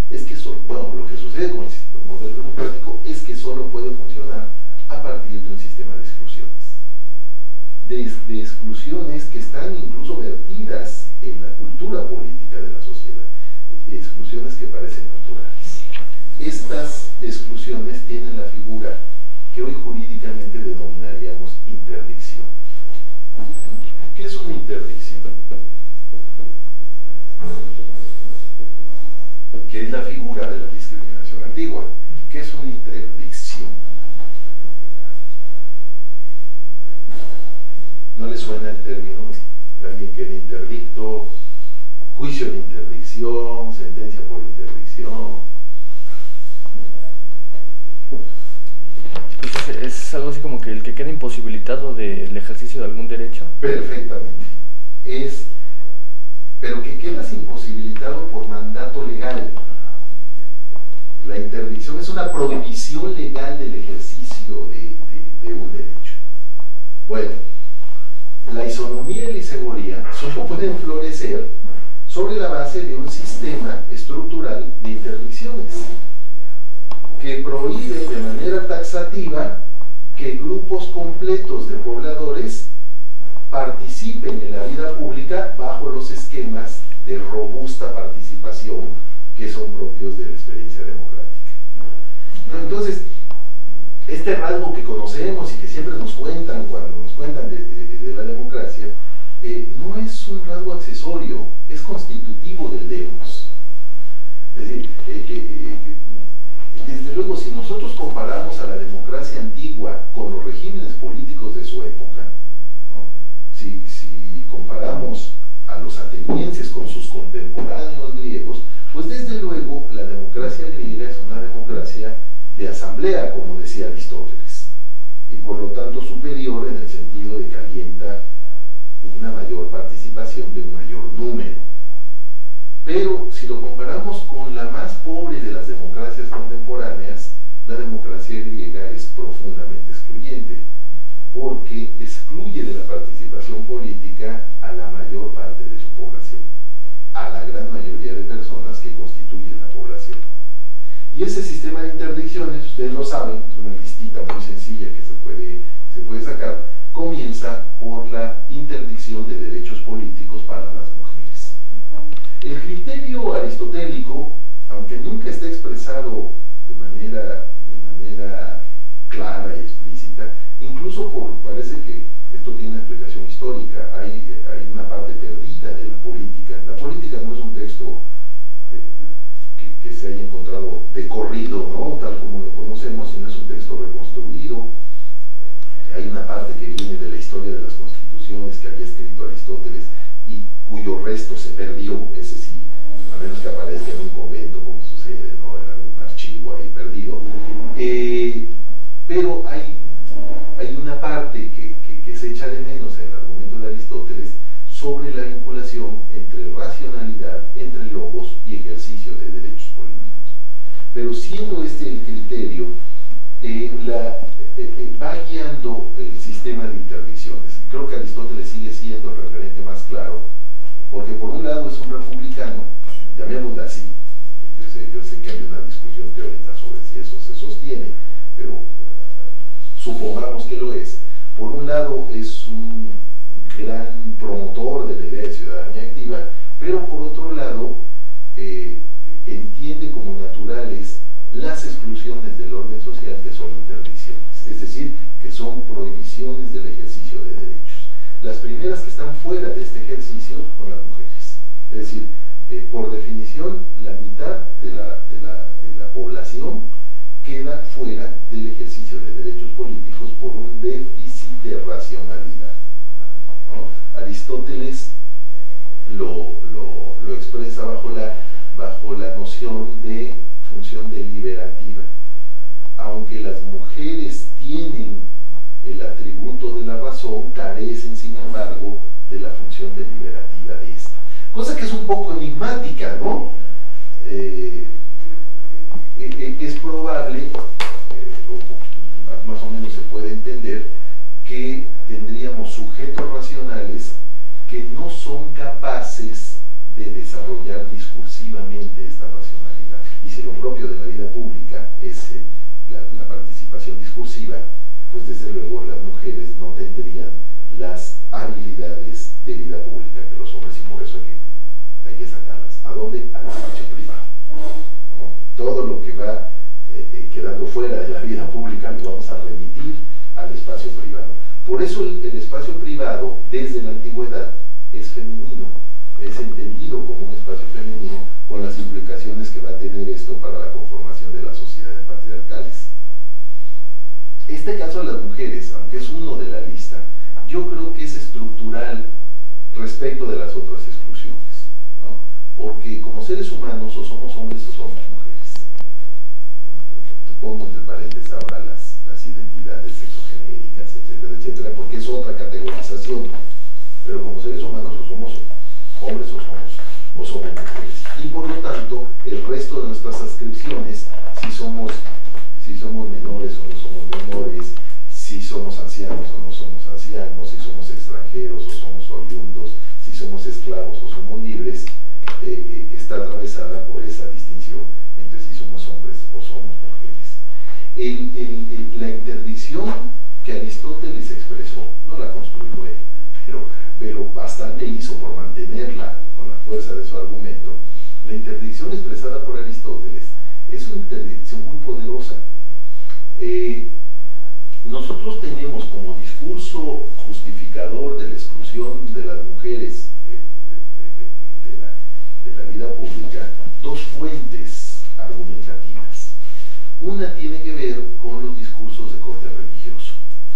Speaker 1: sucede con el modelo democrático es que solo puede funcionar a partir de un sistema de exclusiones. De exclusiones que están incluso vertidas en la cultura política de la sociedad, exclusiones que parecen naturales. Estas exclusiones tienen la figura que hoy jurídicamente denominaríamos interdicción. ¿Qué es una interdicción? Que es la figura de la discriminación antigua. ¿Qué es una interdicción? ¿No le suena el término? Alguien queda interdicto, juicio de interdicción, sentencia por interdicción.
Speaker 2: Entonces, ¿es algo así como que el que queda imposibilitado del ejercicio de algún derecho?
Speaker 1: Perfectamente. Pero que quedas imposibilitado por mandato legal. La interdicción es una prohibición legal del ejercicio de un derecho. Bueno, la isonomía y la isegoría solo pueden florecer sobre la base de un sistema estructural de interdicciones que prohíbe de manera taxativa que grupos completos de pobladores participen en la vida pública bajo los esquemas de robusta participación que son propios de la experiencia democrática. Entonces, este rasgo que conocemos y que siempre nos cuentan cuando nos cuentan de la democracia, no es un rasgo accesorio, es constitutivo del demos. Es decir, desde luego, si nosotros comparamos a la democracia antigua con los regímenes políticos de su época, ¿no? Si comparamos a los atenienses con sus contemporáneos griegos, pues desde luego la democracia griega es una democracia de asamblea, como decía Aristóteles, y por lo tanto superior en el sentido de que alienta una mayor participación de un mayor número. Pero si lo comparamos con la más pobre de las democracias contemporáneas, la democracia griega es profundamente excluyente, porque excluye de la participación política a la mayor parte de su población, a la gran mayoría de personas que constituyen la población. Y ese sistema de interdicciones, ustedes lo saben, es una listita muy sencilla que se puede sacar, comienza por la interdicción de derechos políticos para las mujeres. El criterio aristotélico, aunque nunca esté expresado de manera clara y explícita, incluso parece que esto tiene una explicación histórica, hay una parte perdida de la política. La política no es un texto que se haya encontrado de corrido, ¿no? Tal como lo conocemos, sino es un texto reconstruido. Hay una parte que viene de la historia de las constituciones que había escrito Aristóteles y cuyo resto se perdió, ese sí, a menos que aparezca en un convento como sucede, ¿no? En algún archivo ahí perdido. Pero hay una parte que se echa de menos en el argumento de Aristóteles sobre la vinculación entre racionalidad, entre logos y ejercicio de derechos políticos. Pero siendo este el criterio, va guiando el sistema de interdicciones. Creo que Aristóteles sigue siendo el referente más claro, porque por un lado es un republicano, llamémoslo así. Yo sé que hay una discusión teórica sobre si eso se sostiene, pero supongamos que lo es. Por un lado es un gran promotor de la idea de ciudadanía activa, pero por otro lado entiende como naturales las exclusiones del orden social que son interdicciones, es decir, que son prohibiciones del ejercicio de derechos. Las primeras que están fuera de este ejercicio son las mujeres, es decir, por definición la mitad de la población queda fuera del ejercicio de derechos políticos por un déficit de racionalidad, ¿no? Aristóteles lo expresa bajo la noción de función deliberativa. Aunque las mujeres tienen el atributo de la razón, carecen sin embargo de la función deliberativa de esta. Cosa que es un poco enigmática, ¿no? Es probable, más o menos se puede entender, que tendríamos sujetos racionales que no son capaces de desarrollar discursivamente esta racionalidad. Y se lo propio de la vida pública es la participación discursiva, pues desde luego las mujeres no tendrían las habilidades de vida pública que los hombres, y por eso hay que sacarlas. ¿A dónde? Al espacio privado, ¿no? Todo lo que va quedando fuera de la vida pública lo vamos a remitir al espacio privado. Por eso el espacio privado desde la antigüedad es femenino, es entendido como un espacio femenino, con las implicaciones que va a tener esto para la conformación de las sociedades patriarcales. Este caso de las mujeres, aunque es uno de la lista, yo creo que es estructural respecto de las otras exclusiones, ¿no? Porque como seres humanos o somos hombres o somos mujeres. Pongo entre paréntesis ahora las identidades sexogenéricas, etcétera, etcétera, porque es otra categorización. Pero como seres humanos o somos hombres o somos mujeres. Y por lo tanto, el resto de nuestras adscripciones, si somos menores o no somos menores, si somos ancianos o no somos ancianos, si somos extranjeros o somos oriundos, si somos esclavos o somos libres, está atravesada por esa distinción entre si somos hombres o somos mujeres. La interdicción que Aristóteles expresó, no la construyó él, pero bastante hizo por mantenerla con la fuerza de su argumento. La interdicción expresada por Aristóteles es una interdicción muy poderosa. Nosotros tenemos como discurso justificador de la exclusión de las mujeres de la vida pública dos fuentes argumentativas. Una tiene que ver con los discursos de corte religioso.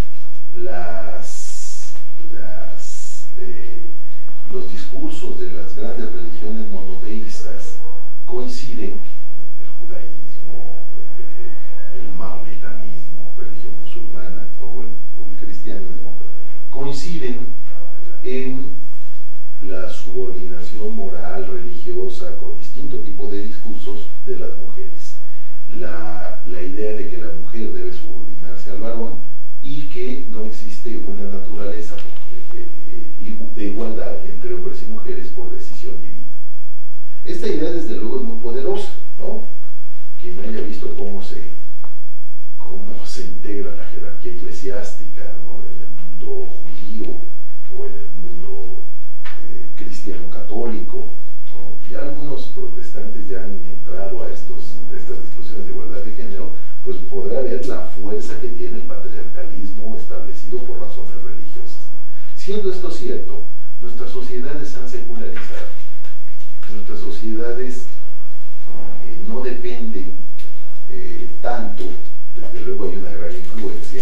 Speaker 1: Los discursos de las grandes religiones monoteístas coinciden, el judaísmo, el maometanismo, religión musulmana o el cristianismo, coinciden en la subordinación moral, religiosa, con distinto tipo de discursos de las mujeres. La idea de que la mujer debe subordinarse al varón y que no existe una naturaleza de igualdad entre hombres y mujeres por decisión divina. Esta idea desde luego es muy poderosa, ¿no? Quien haya visto cómo se integra la jerarquía eclesiástica, ¿no?, en el mundo judío o en el mundo cristiano católico, ¿no? Ya algunos protestantes ya han entrado a estas discusiones de igualdad de género, pues podrá ver la fuerza que tiene el patriarcalismo establecido por razones religiosas. Siendo esto cierto, nuestras sociedades han secularizado. Nuestras sociedades no dependen tanto, desde luego hay una gran influencia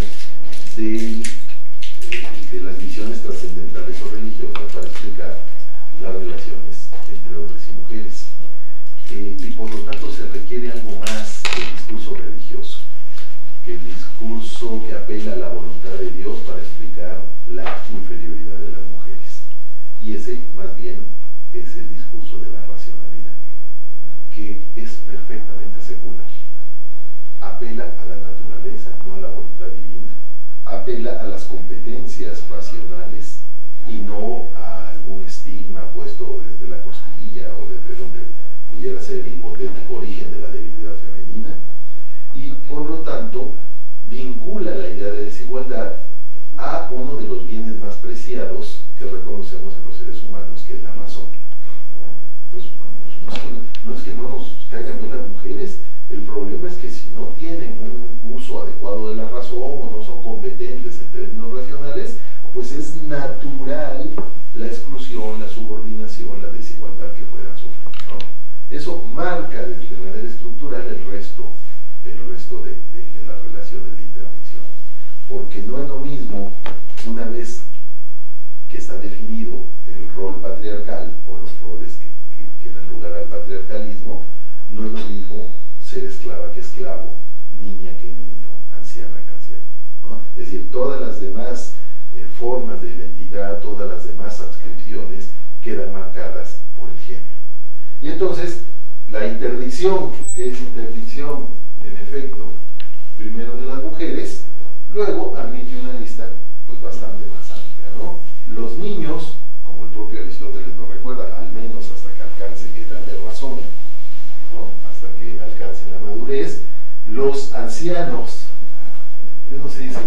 Speaker 1: de las visiones trascendentales o religiosas para explicar las relaciones entre hombres y mujeres. Y por lo tanto se requiere algo más que el discurso religioso, que el discurso que apela a la voluntad de Dios para explicar la inferioridad de las mujeres. Y ese más bien es el discurso de la racionalidad, que es perfectamente secular. Apela a la naturaleza, no a la voluntad divina. Apela a las competencias racionales y no a algún estigma puesto desde la costilla o desde donde pudiera ser el hipotético origen de la debilidad femenina. Y por lo tanto vincula la idea de desigualdad a uno de los bienes más preciados que reconocemos en los seres humanos, que es la razón. Entonces, bueno, no es que no nos caigan bien las mujeres, el problema es que si no tienen un uso adecuado de la razón o no son competentes en términos racionales, pues es natural la exclusión, la subordinación, la desigualdad que puedan sufrir, ¿no? Eso marca de manera estructural el resto de las relaciones de interdicción, porque no es lo mismo, una vez que está definido el rol patriarcal o los roles que dan lugar al patriarcalismo, no es lo mismo ser esclava que esclavo, niña que niño, anciana que anciano, ¿no? Es decir, todas las demás formas de identidad, todas las demás adscripciones quedan marcadas por el género. Y entonces, la interdicción, que es interdicción, en efecto, primero de las mujeres, luego admite una lista pues bastante más amplia, ¿no? Los niños, como el propio Aristóteles nos recuerda, al menos hasta que alcancen edad de razón, ¿no?, hasta que alcancen la madurez, los ancianos, yo no sé si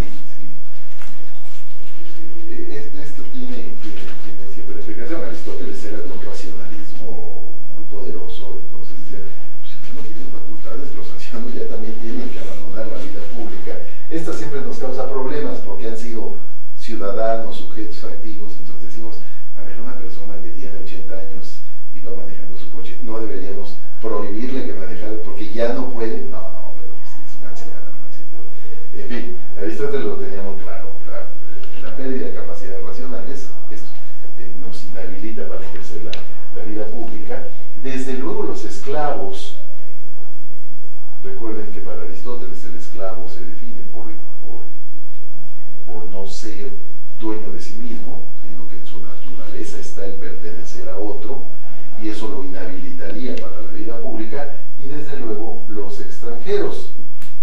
Speaker 1: esto tiene siempre explicación. Aristóteles era de un racionalismo muy poderoso, entonces decía, pues si no tienen facultades, los ancianos ya también tienen que abandonar la vida pública. Esta siempre nos causa problemas porque han sido ciudadanos, sujetos activos, entonces decimos, a ver, una persona que tiene 80 años y va manejando su coche, no deberíamos prohibirle que manejara porque ya no puede. No, pero sí, es un anciano, etc. En fin, Aristóteles lo tenía muy claro. La pérdida de capacidades racionales nos inhabilita para ejercer la vida pública. Desde luego los esclavos, recuerden que para Aristóteles el esclavo se define por no ser dueño de sí mismo, sino que en su naturaleza está el pertenecer a otro, y eso lo inhabilitaría para la vida pública. Y desde luego los extranjeros.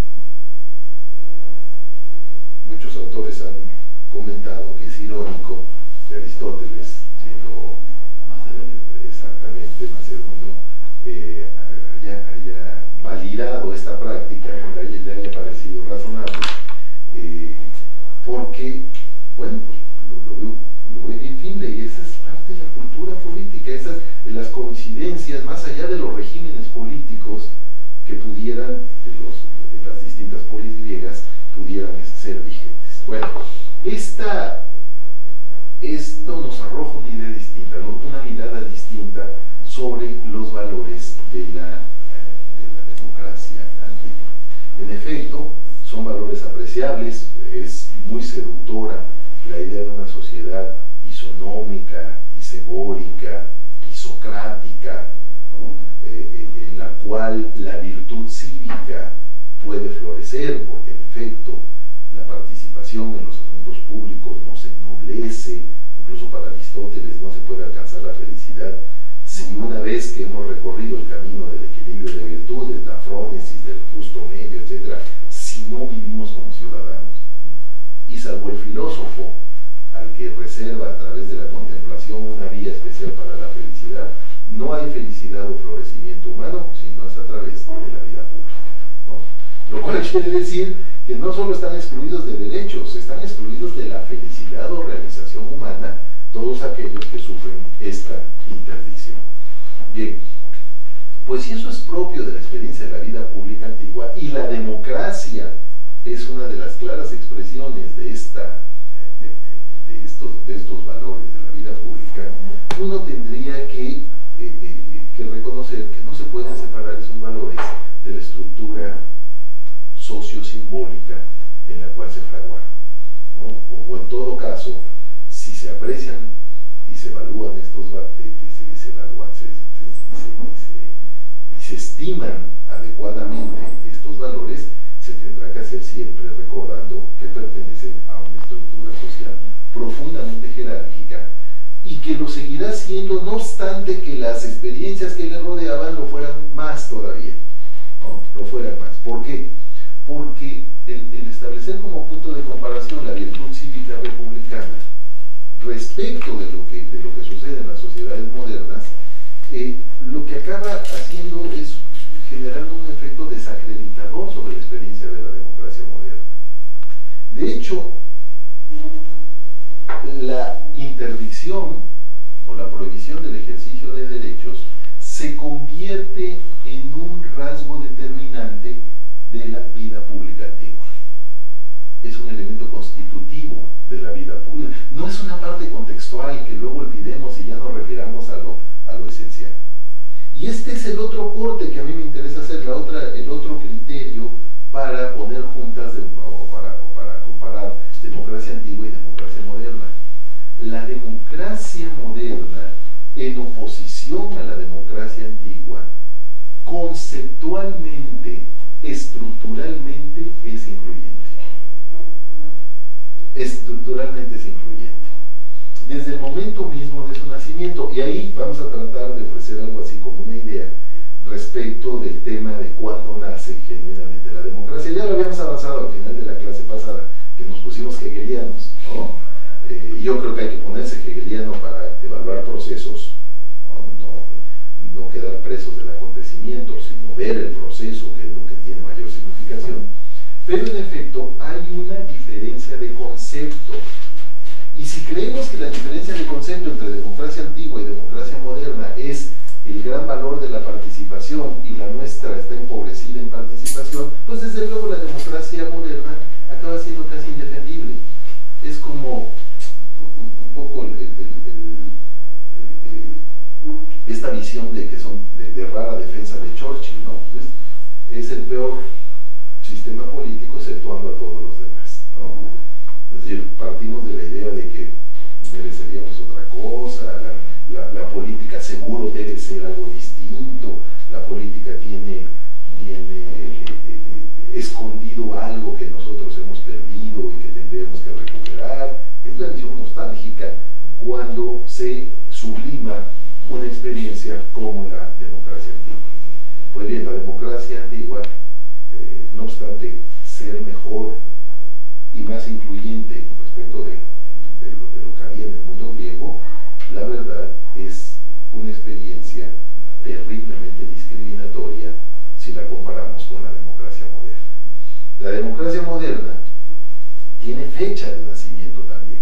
Speaker 1: Muchos autores han comentado que es irónico que Aristóteles, siendo exactamente macedonio, haya validado esta práctica, le haya parecido razonable, porque, bueno, lo ve bien Finlay, y esa es parte de la cultura política, esas de las coincidencias, más allá de los regímenes políticos que pudieran, de las distintas polis griegas, pudieran ser vigentes. Bueno, esto nos arroja una idea distinta, una mirada distinta sobre los valores de la democracia antigua. En efecto, son valores apreciables, es muy seductora la idea de una sociedad isonómica, isegórica, isocrática, ¿no? En la cual la virtud cívica puede florecer, porque en efecto la participación en los asuntos públicos nos ennoblece. Incluso para Aristóteles no se puede alcanzar la felicidad si una vez que hemos recorrido el camino del equilibrio de virtudes, la frónesis, del justo medio, etc., si no vivimos como ciudadanos. Y salvo el filósofo, al que reserva a través de la contemplación una vía especial para la felicidad, no hay felicidad o florecimiento humano si no es a través de la vida pública, ¿no? Lo cual quiere decir que no solo están excluidos de derechos, están excluidos de la felicidad o realización humana todos aquellos que sufren esta interdicción. Bien, pues si eso es propio de la experiencia de la vida pública antigua, y la democracia es una de las claras expresiones de estos valores de la vida pública, uno tendría que reconocer que no se pueden separar esos valores de la estructura sociosimbólica en la cual se fraguaron, ¿no? O en todo caso, si se aprecian y se evalúan se estiman adecuadamente estos valores, se tendrá que hacer siempre recordando que pertenecen a una estructura social profundamente jerárquica, y que lo seguirá siendo no obstante que las experiencias que le rodeaban lo fueran más todavía, ¿no? Lo fueran más. ¿Por qué? Porque el establecer como punto de comparación la virtud cívica republicana respecto de lo que sucede en las sociedades modernas, lo que acaba haciendo es generando un efecto desacreditador sobre la experiencia de la democracia moderna. De hecho, la interdicción o la prohibición del ejercicio de derechos se convierte en un rasgo determinante de la vida pública antigua. Es un elemento constitutivo de la vida pública. No es una parte contextual que luego olvidemos y ya nos refiramos a lo esencial. Y este es el otro corte que a mí me interesa hacer, el otro criterio para poner juntas o para comparar democracia antigua y democracia moderna. La democracia moderna, en oposición a la democracia antigua, conceptualmente, estructuralmente es incluyente. Estructuralmente es incluyente. Desde el momento mismo de su nacimiento, y ahí vamos a tratar de ofrecer algo así como una idea respecto del tema de cuándo nace genuinamente la democracia. Ya lo habíamos avanzado al final de la clase pasada, que nos pusimos hegelianos, ¿no? Y yo creo que hay que ponerse hegeliano para evaluar procesos, no quedar presos del acontecimiento, sino ver el proceso, que es lo que tiene Pero en efecto hay una diferencia de concepto. Y si creemos que la diferencia de concepto entre democracia antigua y democracia moderna es el gran valor de la participación y la nuestra está empobrecida en participación, pues desde luego la democracia moderna acaba siendo casi indefendible. Es como un poco esta visión de que son de rara defensa de Churchill, ¿no? Entonces, es el peor sistema político exceptuando a todos los demás, ¿no? Es decir, partimos de la idea de que mereceríamos otra cosa, la política seguro debe ser algo distinto, la política tiene escondido algo que nosotros hemos perdido y que tendremos que recuperar. Es la visión nostálgica cuando se sublima una experiencia como la democracia antigua. Pues bien, la democracia antigua, no obstante ser mejor y más incluyente respecto de lo que había en el mundo griego, la verdad es una experiencia terriblemente discriminatoria si la comparamos con la democracia moderna. La democracia moderna tiene fecha de nacimiento también.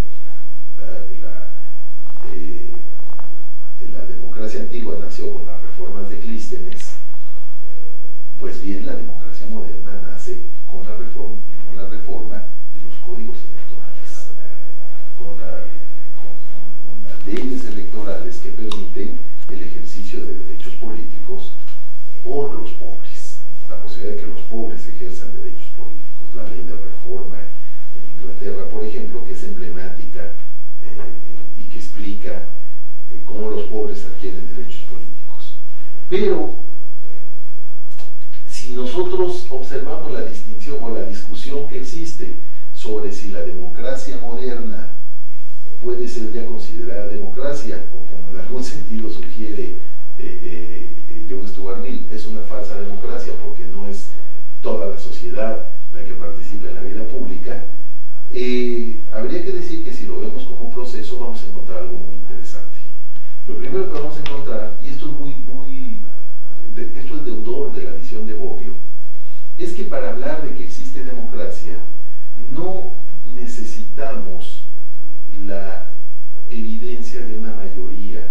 Speaker 1: La democracia antigua nació con las reformas de Clístenes. Pues bien, la democracia moderna nace con la reforma de los códigos electorales, con las leyes electorales que permiten el ejercicio de derechos políticos por los pobres, la posibilidad de que los pobres ejerzan derechos políticos. La ley de reforma en Inglaterra, por ejemplo, que es emblemática y que explica cómo los pobres adquieren derechos políticos. Pero si nosotros observamos la distinción o la discusión que existe sobre si la democracia moderna puede ser ya considerada democracia, o como en algún sentido sugiere John Stuart Mill, es una falsa democracia porque no es toda la sociedad la que participa en la vida pública, habría que decir que si lo vemos como proceso vamos a encontrar algo muy interesante. Lo primero que vamos a encontrar, y esto es esto es deudor de la visión de Bobbio, es que para hablar de que existe democracia no necesitamos la evidencia de una mayoría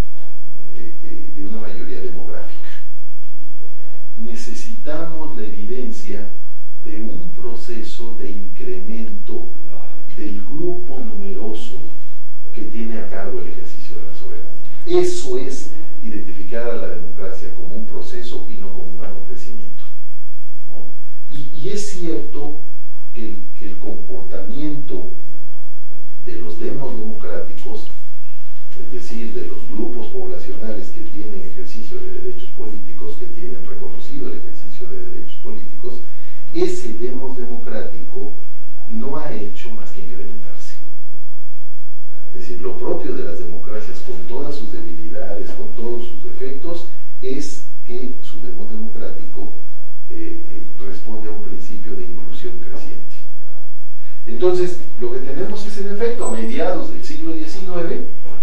Speaker 1: demográfica. Necesitamos la evidencia de un proceso de incremento del grupo numeroso que tiene a cargo el ejercicio de la soberanía. Eso es identificar a la democracia como un proceso y no como un acontecimiento, ¿no? Y es cierto que el comportamiento de los demos democráticos, es decir, de los grupos poblacionales que tienen ejercicio de derechos políticos, que tienen reconocido el ejercicio de derechos políticos, ese demos democrático no ha hecho más que incrementarse. Es decir, lo propio de las democracias, con todas sus debilidades, con todos sus defectos, es que su demos democrático responde a un principio de inclusión creciente. Entonces, lo que tenemos es, en efecto, a mediados del siglo XIX,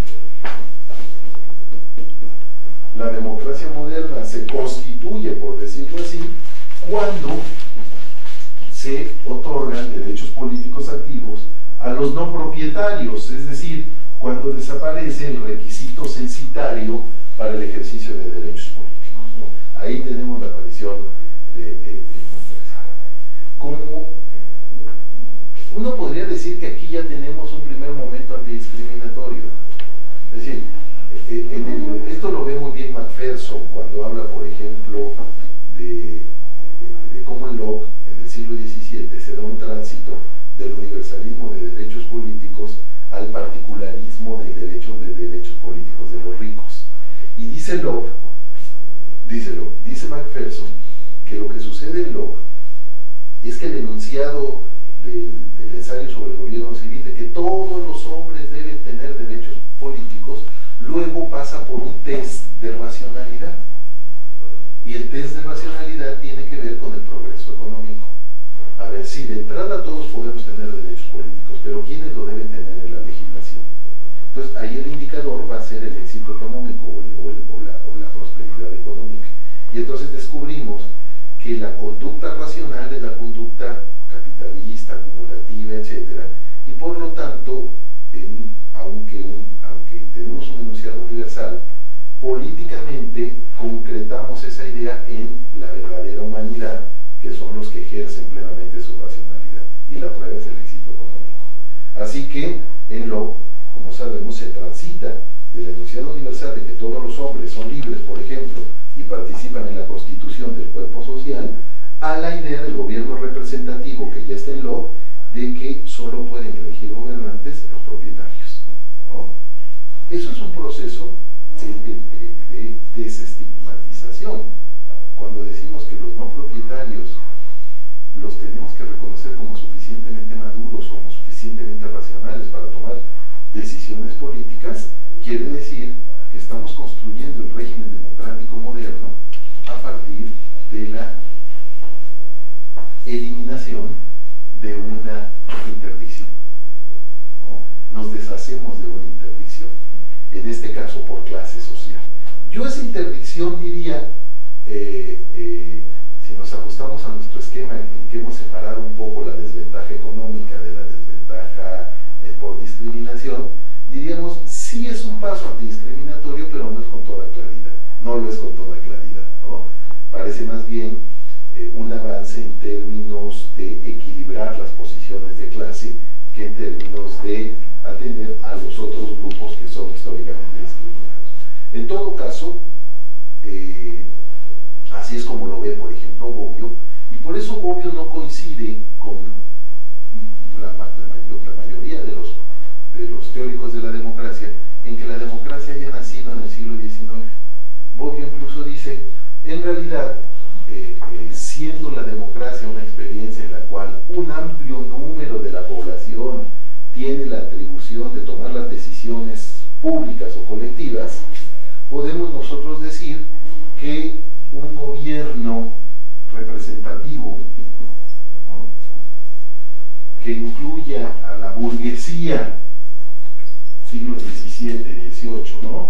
Speaker 1: la democracia moderna se constituye, por decirlo así, cuando se otorgan derechos políticos activos a los no propietarios, es decir, cuando desaparece el requisito censitario para el ejercicio de derechos políticos, ¿no? Ahí tenemos la aparición de como uno podría decir que aquí ya tenemos un primer momento antidiscriminatorio. Es decir, esto lo ve muy bien Macpherson cuando habla, por ejemplo, de cómo en Locke, en el siglo XVII, se da un tránsito del universalismo de derechos políticos al particularismo de derechos políticos de los ricos. Y dice Macpherson que lo que sucede en Locke es que el enunciado del ensayo sobre el gobierno civil, de que todos los hombres deben tener derechos políticos, luego pasa por un test de racionalidad. Y el test de racionalidad tiene que ver con el progreso económico. A ver, sí, de entrada todos podemos tener derechos políticos, pero ¿quiénes lo deben tener en la legislación? Entonces, ahí el indicador va a ser el éxito económico o la prosperidad económica. Y entonces descubrimos que la conducta racional es la conducta capitalista, acumulativa, etcétera, y por lo tanto, aunque tenemos un enunciado universal, políticamente concretamos esa idea en la verdadera humanidad, que son los que ejercen plenamente su racionalidad, y la prueba es el éxito económico. Así que en Locke, como sabemos, se transita del enunciado universal de que todos los hombres son libres, por ejemplo, y participan en la constitución del cuerpo social, a la idea del gobierno representativo que ya está en Locke, de que solo pueden elegir gobernantes los propietarios, ¿no? Eso es un proceso de desestigmatización. Cuando decimos que los no propietarios los tenemos que reconocer como suficientemente maduros, como suficientemente racionales para tomar decisiones políticas, quiere decir que estamos construyendo el régimen democrático moderno a partir de la eliminación de una interdicción, ¿no? Nos deshacemos de una interdicción, en este caso por clase social. Yo esa interdicción diría, si nos ajustamos a nuestro esquema en que hemos separado un poco la desventaja económica de la desventaja por discriminación, diríamos, sí es un paso antidiscriminatorio, pero no es con toda claridad, no lo es con toda claridad, ¿no? Parece más bien un avance en términos de equilibrar las posiciones de clase que en términos de atender a los otros grupos que son históricamente discriminados. En todo caso, así es como lo ve, por ejemplo, Bobbio, y por eso Bobbio no coincide con la mayoría de los teóricos de la democracia en que la democracia haya nacido en el siglo XIX. Bobbio incluso dice, en realidad, siendo la democracia una experiencia en la cual un amplio número de la población tiene la atribución de tomar las decisiones públicas o colectivas, podemos nosotros decir que un gobierno representativo, ¿no?, que incluya a la burguesía, siglo XVII, XVIII, ¿no?,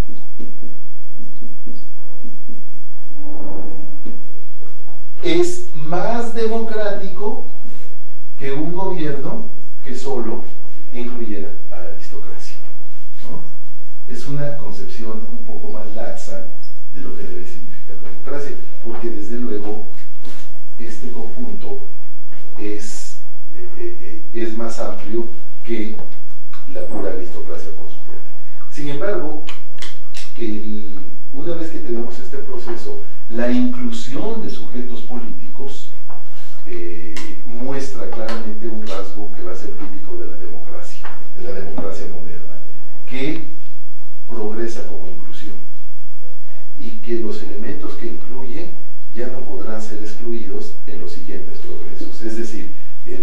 Speaker 1: es más democrático que un gobierno que solo incluyera a la aristocracia, ¿no? Es una concepción un poco más laxa de lo que debe significar la democracia, porque desde luego este conjunto es más amplio que la pura aristocracia por su parte. Sin embargo, una vez que tenemos este proceso, la inclusión de sujetos políticos muestra claramente un rasgo que va a ser típico de la democracia moderna, que progresa como inclusión, y que los elementos que incluye ya no podrán ser excluidos en los siguientes progresos. Es decir, que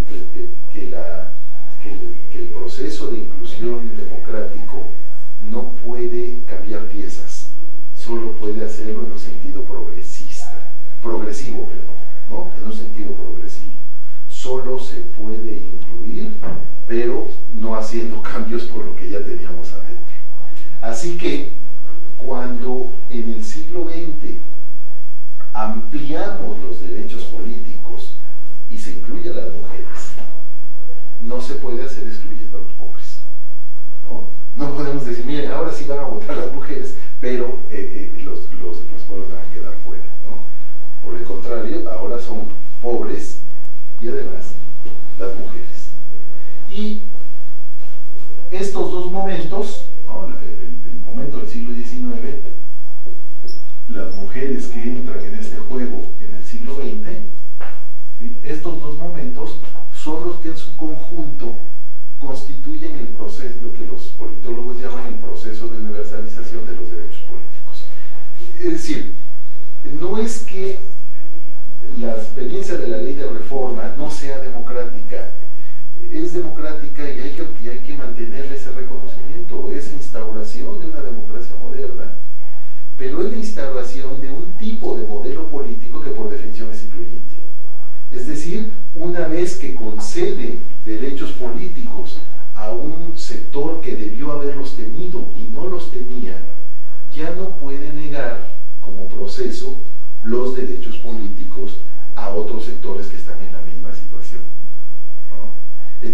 Speaker 1: el proceso de inclusión democrático no puede cambiar piezas, solo puede hacerlo en un sentido progresivo, ¿no? En un sentido progresivo. Solo se puede incluir, pero no haciendo cambios por lo que ya teníamos adentro. Así que, cuando en el siglo XX ampliamos los derechos políticos y se incluye a las mujeres, no se puede hacer excluyendo a los pobres, ¿no? No podemos decir, miren, ahora sí van a votar las mujeres, pero los pobres van a quedar fuera, ¿no? Por el contrario, ahora son pobres y además las mujeres. Y estos dos momentos, ¿no?, el momento del siglo XIX, las mujeres que entran en este juego en el siglo XX, ¿sí?, estos dos momentos son los que en su conjunto constituyen el proceso, lo que los politólogos llaman el proceso de universalización de los derechos políticos. Es decir, no es que la experiencia de la ley de reforma no sea democrática, es democrática y hay que mantenerle ese reconocimiento, es instauración de una democracia moderna, pero es la instauración de un tipo de modelo político que por definición es incluyente. Es decir, una vez que concede derechos políticos a un sector que debió haberlos tenido y no los tenía, ya no puede negar como proceso los derechos políticos a otros sectores que están en la misma situación.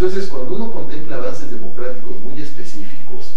Speaker 1: Entonces, cuando uno contempla avances democráticos muy específicos,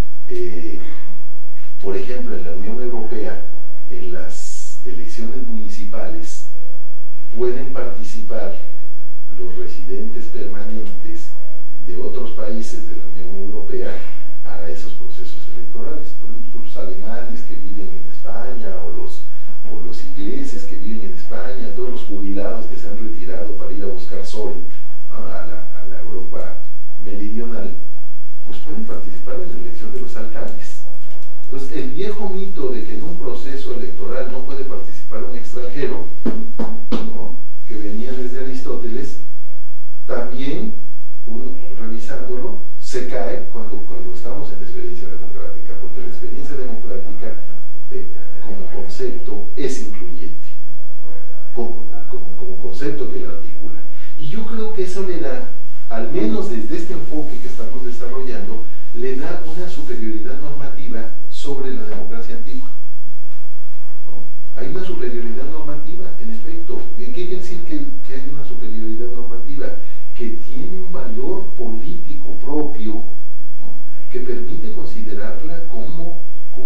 Speaker 1: por ejemplo, en la Unión Europea, en las elecciones municipales, pueden participar los residentes permanentes de otros países de la Unión Europea para esos procesos electorales. Por ejemplo, los alemanes que viven en España, o los ingleses que viven en España, todos los jubilados que se han retirado para ir a buscar sol a la Europa meridional, pues pueden participar en la elección de los alcaldes. Entonces, el viejo mito de que en un proceso electoral no puede participar un extranjero, ¿no?, que venía desde Aristóteles, también, uno revisándolo, se cae cuando estamos en la experiencia democrática, porque la experiencia democrática como concepto es incluyente, ¿no?, como concepto que la articula. Y yo creo que eso le da, al menos desde este enfoque que estamos desarrollando, le da una superioridad normativa sobre la democracia antigua, ¿no? Hay una superioridad normativa, en efecto. ¿Qué quiere decir que hay una superioridad normativa? Que tiene un valor político propio, ¿no?, que permite considerarla como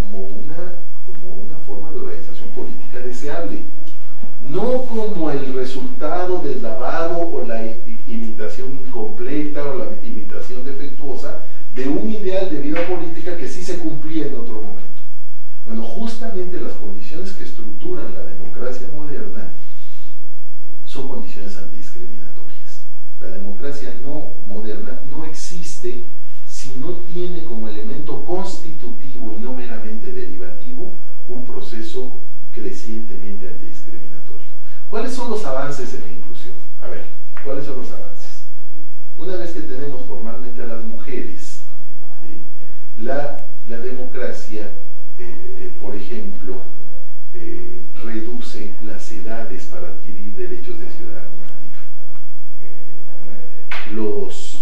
Speaker 1: una forma de organización política deseable, no como el resultado deslavado o la imitación incompleta o la imitación defectuosa de un ideal de vida política que sí se cumplía en otro momento. Bueno, justamente las condiciones que estructuran la democracia moderna son condiciones antidiscriminatorias. La democracia no moderna no existe si no tiene como elemento constitutivo y no meramente derivativo un proceso crecientemente antidiscriminatorio. ¿Cuáles son los avances en la inclusión? A ver, ¿cuáles son los avances? Una vez que tenemos formalmente a las mujeres, ¿sí?, la democracia, por ejemplo, reduce las edades para adquirir derechos de ciudadanía activa. Los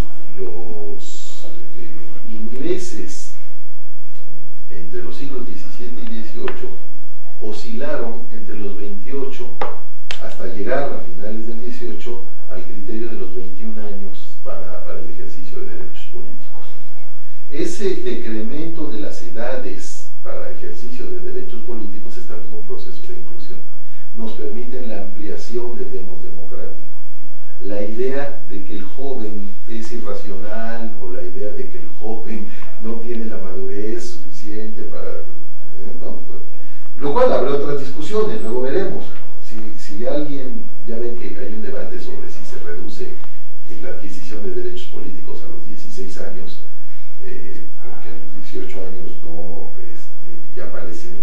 Speaker 1: ingleses, entre los siglos XVII y XVIII, oscilaron entre los 28 hasta llegar a finales del 18 al criterio de los 21 años para el ejercicio de derechos políticos. Ese decremento de las edades para ejercicio de derechos políticos es también un proceso de inclusión. Nos permiten la ampliación del demos democrático. La idea de que el joven es irracional, o la idea de que el joven no tiene la madurez suficiente para... ¿no? Lo cual abre otras discusiones, luego veremos. Si alguien, ya ven que hay un debate sobre si se reduce la adquisición de derechos políticos a los 16 años, porque a los 18 años no, ya parecen...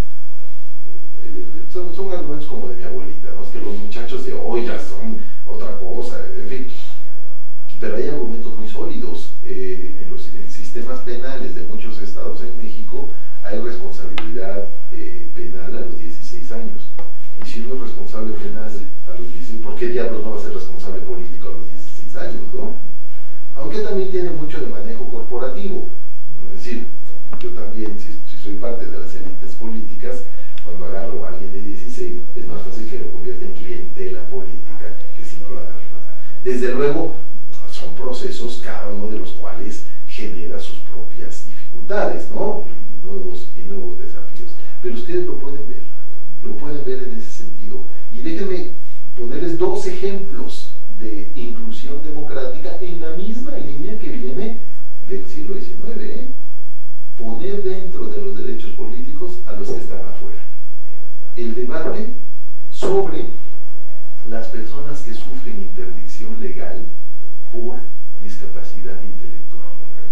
Speaker 1: Son argumentos como de mi abuelita, ¿no? Es que los muchachos de hoy ya son otra cosa, en fin. Pero hay argumentos muy sólidos. En los sistemas penales de muchos estados en México hay responsabilidad penal a los 16 años. Y si uno es responsable penal a los 16, ¿por qué diablos no va a ser responsable político a los 16 años, no? Aunque también tiene mucho de manejo corporativo. Es decir, yo también, si soy parte de las élites políticas, cuando agarro a alguien de 16, es más fácil que lo convierta en clientela política que si no lo agarro. Desde luego, son procesos, cada uno de los cuales genera sus propias dificultades, ¿no? Y nuevos desafíos. Pero ustedes lo pueden ver en ese sentido. Y déjenme ponerles dos ejemplos de inclusión democrática en la misma línea que viene del siglo XIX, poner dentro de los derechos políticos a los que están afuera. El debate sobre las personas que sufren interdicción legal por discapacidad intelectual.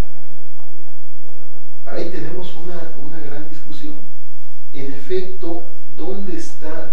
Speaker 1: Ahí tenemos una gran discusión. En efecto, ¿dónde está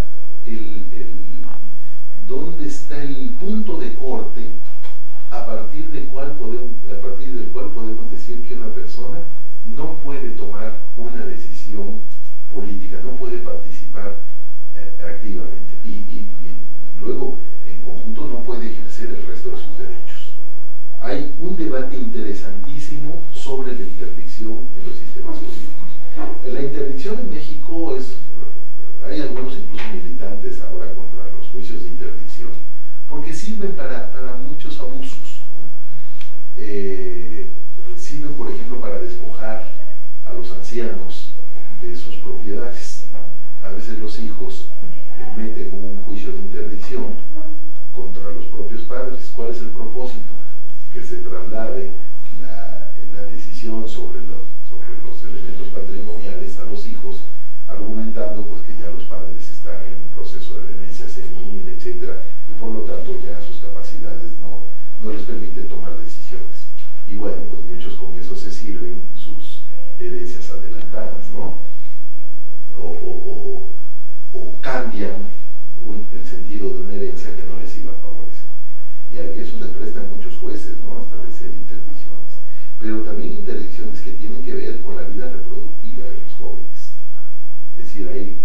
Speaker 1: el punto de corte a partir del cual podemos decir que una persona no puede tomar una decisión política, no puede participar activamente y luego en conjunto no puede ejercer el resto de sus derechos? Hay un debate interesantísimo sobre la interdicción en los sistemas políticos. La interdicción en México hay algunos incluso militantes ahora contra los juicios de interdicción, porque sirven para muchos abusos, ¿no? sirven, por ejemplo, para despojar a los ancianos de sus propiedades. A veces los hijos meten un juicio de interdicción contra los propios padres. ¿Cuál es el propósito? Que se traslade la decisión sobre los elementos patrimoniales a los hijos, argumentando pues que ya los padres están en un proceso de demencia senil, etc. Y por lo tanto ya sus capacidades no les permiten tomar decisiones. Y bueno, pues muchos con eso se sirven sus herencias adelantadas, ¿no? O cambian el sentido de una herencia que no les iba a favorecer. Y a eso se prestan muchos jueces, ¿no? A establecer interdicciones. Pero también interdicciones que tienen que ver con la vida reproductiva de los jóvenes. Es decir,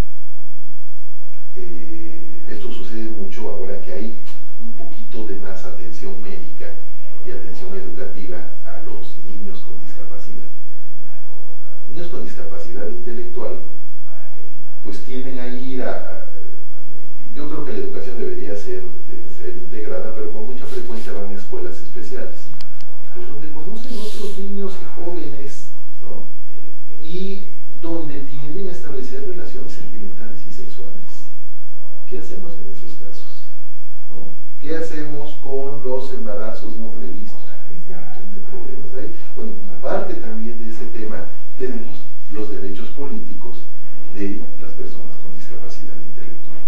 Speaker 1: esto sucede mucho ahora que hay un poquito de más atención médica y atención educativa a los niños con discapacidad. Niños con discapacidad intelectual pues tienden a ir yo creo que la educación debería ser integrada, pero con mucha frecuencia van a escuelas especiales, pues donde conocen otros niños y jóvenes, ¿no? Y donde tienden a establecer relaciones sentimentales y sexuales. ¿Qué hacemos en esos casos? ¿No? ¿Qué hacemos con los embarazos no previstos? Hay un montón de problemas ahí. Bueno, como parte también de ese tema, tenemos los derechos políticos de las personas con discapacidad intelectual.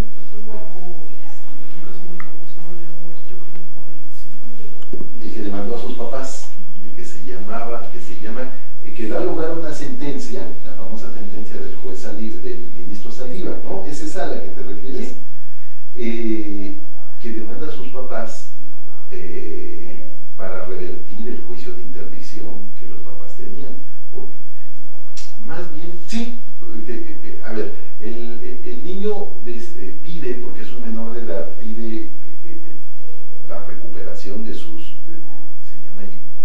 Speaker 1: El que demandó a sus papás, que da lugar a una sentencia, la famosa sentencia del juez del ministro Saldívar, ¿no? ¿Es esa a la que te refieres? Que demanda a sus papás para revertir el juicio de interdicción que los papás tenían. Porque, más bien, sí, a ver, el niño pide, porque es un menor de edad, pide la recuperación de sus, se llama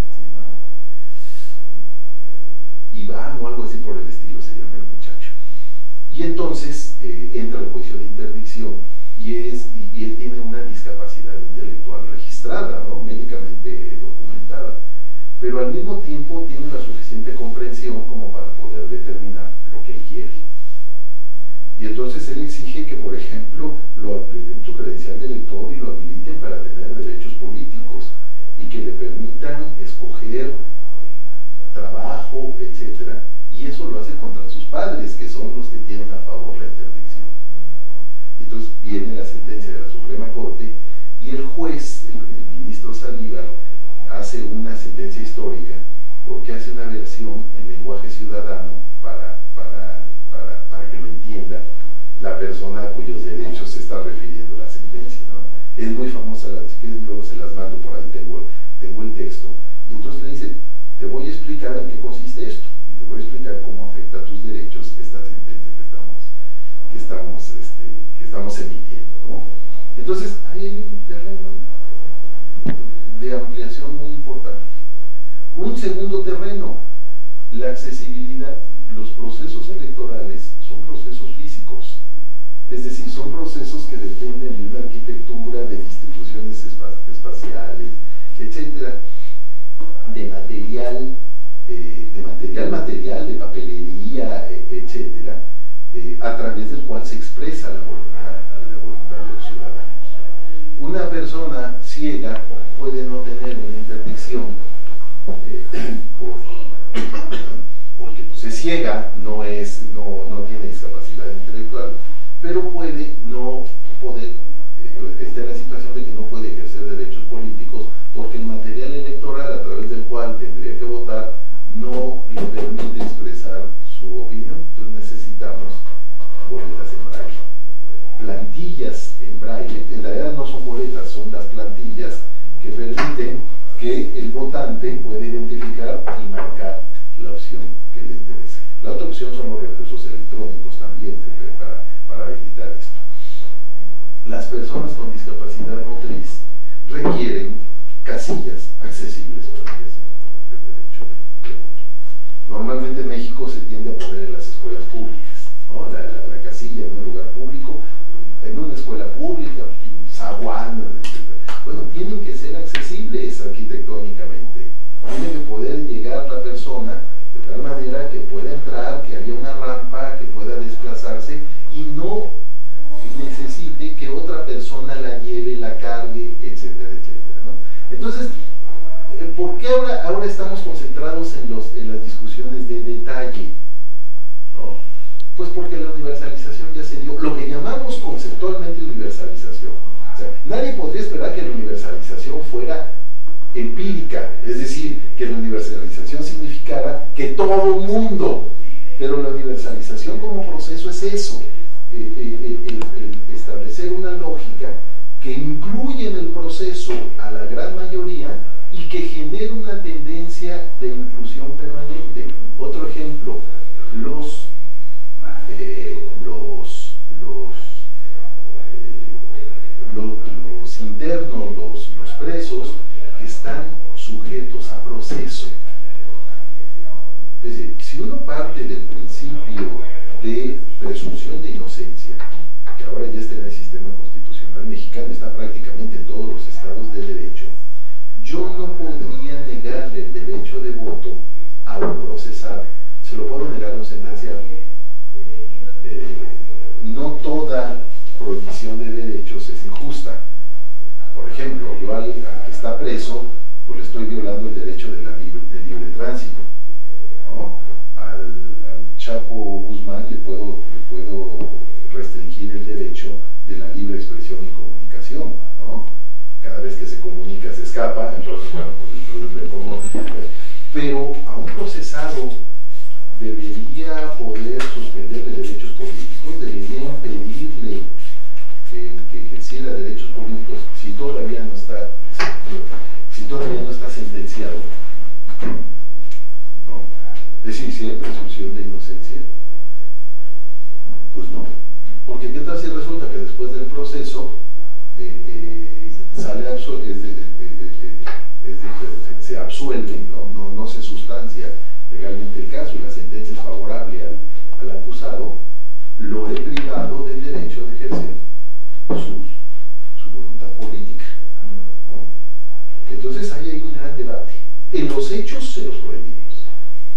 Speaker 1: Iván o algo así por el estilo, se llama el muchacho. Y entonces entra el juicio de interdicción y él tiene una discapacidad intelectual registrada, ¿no? Médicamente documentada, pero al mismo tiempo tiene la suficiente comprensión como para poder determinar lo que él quiere. Y entonces él exige que, por ejemplo, lo den su credencial de elector y lo habiliten para tener derechos políticos y que le permitan escoger trabajo, etc. Y eso lo hace contra sus padres, que son los que tienen a favor la interdicción. Entonces viene la sentencia de la Suprema Corte y el juez, el ministro Saldívar, hace una sentencia histórica porque hace una versión en lenguaje ciudadano para que lo entienda la persona a cuyos derechos se está refiriendo la sentencia, ¿no? Es muy famosa, si quieres luego se las mando, por ahí tengo el texto. Y entonces le dice, te voy a explicar en qué consiste esto y te voy a explicar cómo afecta a tus derechos esta sentencia que estamos emitiendo, ¿no? Entonces ahí hay un terreno de ampliación muy importante. Un segundo terreno, la accesibilidad. Los procesos electorales son procesos físicos, es decir, son procesos que dependen de una arquitectura, de distribuciones espaciales, etcétera, de material, de papelería, etcétera, a través del cual se expresa la voluntad de los ciudadanos. Una persona ciega puede no tener una interdicción porque pues es ciega, no tiene discapacidad intelectual, pero puede no poder, está en la situación de que no puede ejercer derechos políticos porque el material electoral a través del cual tendría que votar no le permite expresar su opinión. Entonces necesitamos boletas en braille, plantillas en braille. En realidad no son boletas, son las plantillas que permiten que el votante pueda identificar y marcar la opción que le interesa. La otra opción son los recursos electrónicos también para habilitar esto. Las personas con discapacidad motriz requieren casillas accesibles para ejercer el derecho de voto. Normalmente en México se tiende a poner en las escuelas públicas, ¿no? La casilla en un lugar público, en una escuela pública, en Zaguán, etc. Bueno, tienen que ser accesibles accesibles arquitectónicamente. Tiene que poder llegar la persona de tal manera que pueda entrar, que haya una rampa, que pueda desplazarse y no necesite que otra persona la lleve, la cargue, etcétera, etcétera, ¿no? Entonces, ¿por qué ahora estamos concentrados en las discusiones de detalle? ¿No? Pues porque la universalización ya se dio, lo que llamamos conceptualmente universalización. O sea, nadie podría esperar que la universalización fuera empírica, es decir, que la universalización significara que todo el mundo, pero la universalización como proceso es eso, establecer una lógica que incluye en el proceso a la gran mayoría y que genere una tendencia de inclusión permanente. Otro ejemplo, los internos, los presos que están sujetos a proceso. Es decir, si uno parte del principio de presunción de inocencia, que ahora ya está en el sistema constitucional mexicano, está prácticamente en todos los estados de derecho, yo no podría negarle el derecho de voto a un procesado. Se lo puedo negar a un sentenciado. No toda prohibición de derechos es injusta. Por ejemplo, yo al que está preso, pues le estoy violando el derecho del libre tránsito, ¿no? Al Chapo Guzmán le puedo restringir el derecho de la libre expresión y comunicación, ¿no? Cada vez que se comunica se escapa, entonces, bueno, pues le pongo. Pero a un procesado debería poder suspenderle derechos políticos, debería impedirle que ejerciera derechos políticos si todavía no está sentenciado, ¿no? Es decir, si hay presunción de inocencia, pues no, porque qué tal si resulta que después del proceso se absuelve, no se sustancia legalmente el caso y la sentencia es favorable al acusado, lo he privado del derecho de ejercer su voluntad política, ¿no? Entonces ahí hay un gran debate. En los hechos se los prohibimos,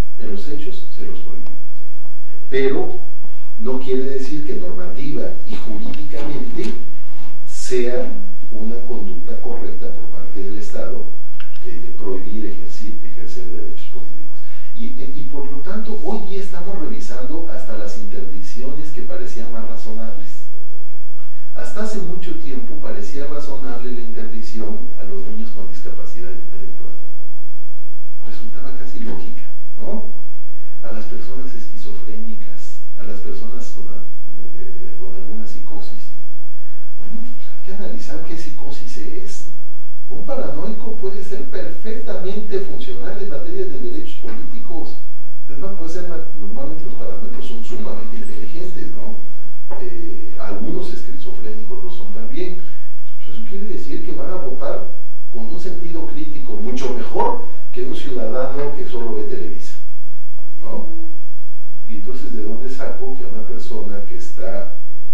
Speaker 1: pero no quiere decir que normativa y jurídicamente sea una conducta correcta por parte del Estado prohibir ejercer derechos políticos. Y por lo tanto, hoy día estamos revisando hasta las interdicciones que parecían más razonables. Hasta hace mucho tiempo parecía razonable la interdicción a los niños con discapacidad intelectual. Resultaba casi lógica, ¿no? A las personas esquizofrénicas, a las personas con alguna psicosis. Bueno, pues hay que analizar qué psicosis es. Un paranoico puede ser perfectamente funcional en materia de derechos políticos. Es más, normalmente los paranoicos son sumamente inteligentes, ¿no? Algunos esquizofrénicos lo son también. Pues eso quiere decir que van a votar con un sentido crítico mucho mejor que un ciudadano que solo ve Televisa, ¿no? Y entonces, ¿de dónde saco que una persona que está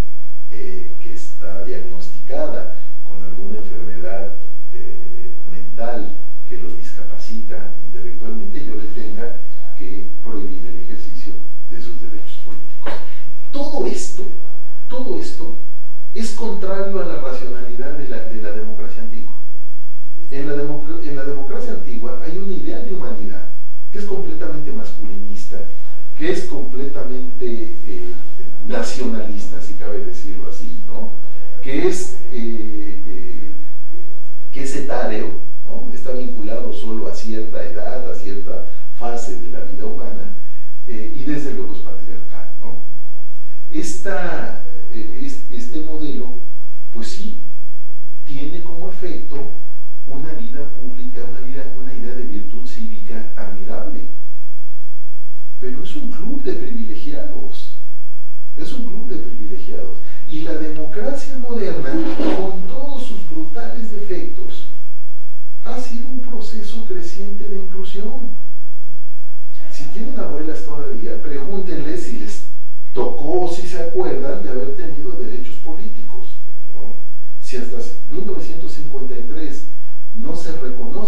Speaker 1: diagnosticada con alguna enfermedad mental que lo discapacita intelectualmente, yo le tenga que prohibir el ejercicio de sus derechos políticos? Todo esto es contrario a la racionalidad de la democracia antigua. En la democracia antigua hay una idea de humanidad que es completamente masculinista, que es completamente nacionalista, si cabe decirlo así, ¿no? Que es etáreo, ¿no? Está vinculado solo a cierta edad, a cierta fase de la vida humana, y desde luego es patriarcal, ¿no? Este modelo, pues sí, tiene como efecto una vida pública, una idea de virtud cívica admirable, pero es un club de privilegiados, y la democracia moderna, con todos sus brutales defectos, ha sido un proceso creciente de inclusión. Si tienen abuelas todavía, pregúntenles si les tocó o si se acuerdan de haber tenido derechos políticos, ¿no? Si hasta 1953 no se reconoce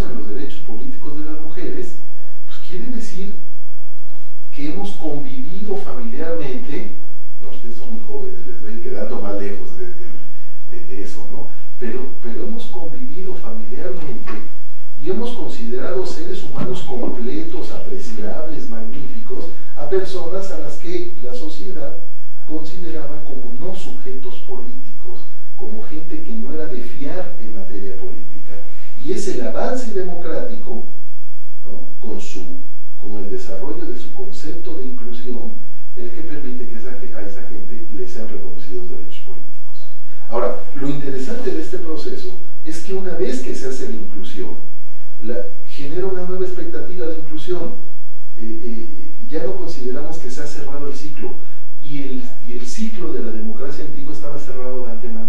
Speaker 1: políticos de las mujeres, pues quiere decir que hemos convivido familiarmente, ¿no? Ustedes son muy jóvenes, les voy quedando más lejos de eso, ¿no? Pero hemos convivido familiarmente y hemos considerado seres humanos completos, apreciables, magníficos, a personas a las que la sociedad consideraba como no sujetos políticos, como gente que no era de fiar en materia política. Y es el avance democrático, ¿no? con el desarrollo de su concepto de inclusión, el que permite que a esa gente le sean reconocidos derechos políticos. Ahora, lo interesante de este proceso es que una vez que se hace la inclusión, genera una nueva expectativa de inclusión. Ya no consideramos que se ha cerrado el ciclo, y el ciclo de la democracia antigua estaba cerrado de antemano.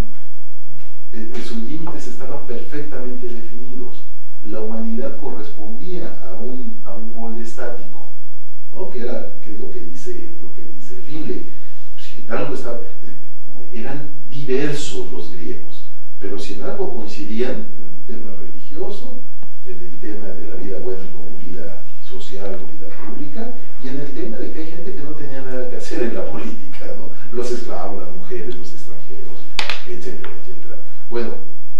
Speaker 1: Sus límites estaban perfectamente definidos. La humanidad correspondía a un molde estático, ¿no? que es lo que dice Finlay. Si en algo eran diversos los griegos, pero si en algo coincidían, en el tema religioso, en el tema de la vida buena como vida social o vida pública, y en el tema de que hay gente que no tenía nada que hacer en la política, ¿no? Los esclavos, las mujeres, los extranjeros, etcétera, etcétera. Bueno,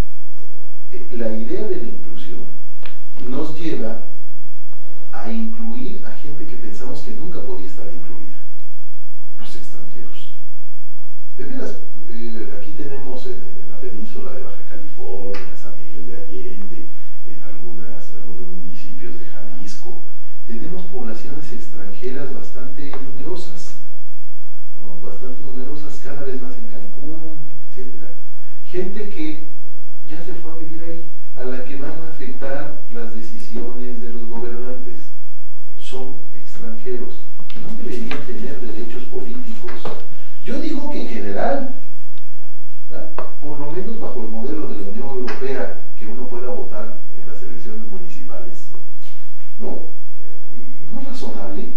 Speaker 1: la idea de la inclusión nos lleva a incluir a gente que pensamos que nunca podía estar incluida, los extranjeros. De veras, aquí tenemos en la península de Baja California, en San Miguel de Allende, en algunos municipios de Jalisco, tenemos poblaciones extranjeras bastante numerosas, ¿no? Bastante numerosas, cada vez más en Cancún, etc. Gente que ya se fue a vivir ahí, a la que van a afectar las decisiones de los gobernantes. Son extranjeros, no deberían tener derechos políticos. Yo digo que en general, ¿verdad? Por lo menos bajo el modelo de la Unión Europea, que uno pueda votar en las elecciones municipales, ¿no? No es razonable.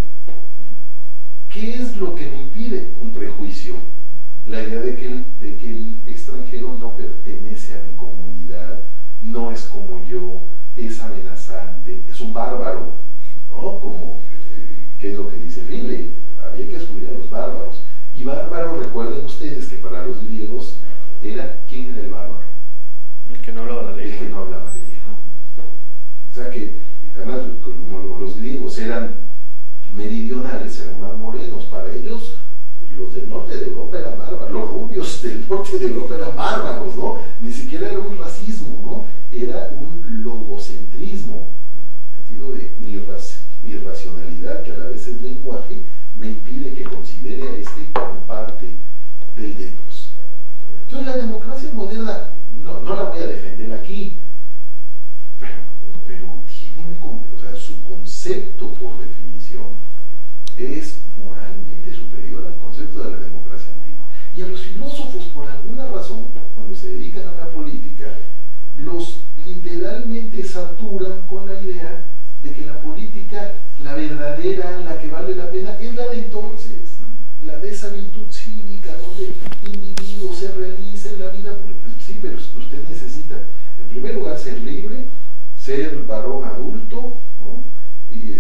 Speaker 1: ¿Qué es lo que me impide? Un prejuicio. La idea de que el extranjero no pertenece a mi comunidad, no es como yo, es amenazante, es un bárbaro, ¿no? Como, ¿qué es lo que dice Finlay? Había que excluir a los bárbaros. Y bárbaro, recuerden ustedes que para los griegos ¿quién era el bárbaro?
Speaker 2: El que no hablaba la lengua.
Speaker 1: El que no hablaba la lengua. O sea que, además, como los griegos eran meridionales, eran más morenos, para ellos los del norte de Europa eran bárbaros, los rubios del norte de Europa eran bárbaros, ¿no? Ni siquiera era un racismo, ¿no? Era un logocentrismo, en el sentido de mi racionalidad, que a la vez es lenguaje, me impide que considere a este como parte del demos. Entonces la democracia moderna, no la voy a defender aquí, pero tiene su concepto por definición es moralmente superior al concepto de la democracia antigua. Y a los filósofos, por alguna razón, cuando se dedican a la política, los literalmente saturan con la idea de que la política, la verdadera, la que vale la pena, es la de entonces, la de esa virtud cívica, donde el individuo se realiza en la vida. Sí, pero usted necesita, en primer lugar, ser libre, ser varón adulto, ¿no? Y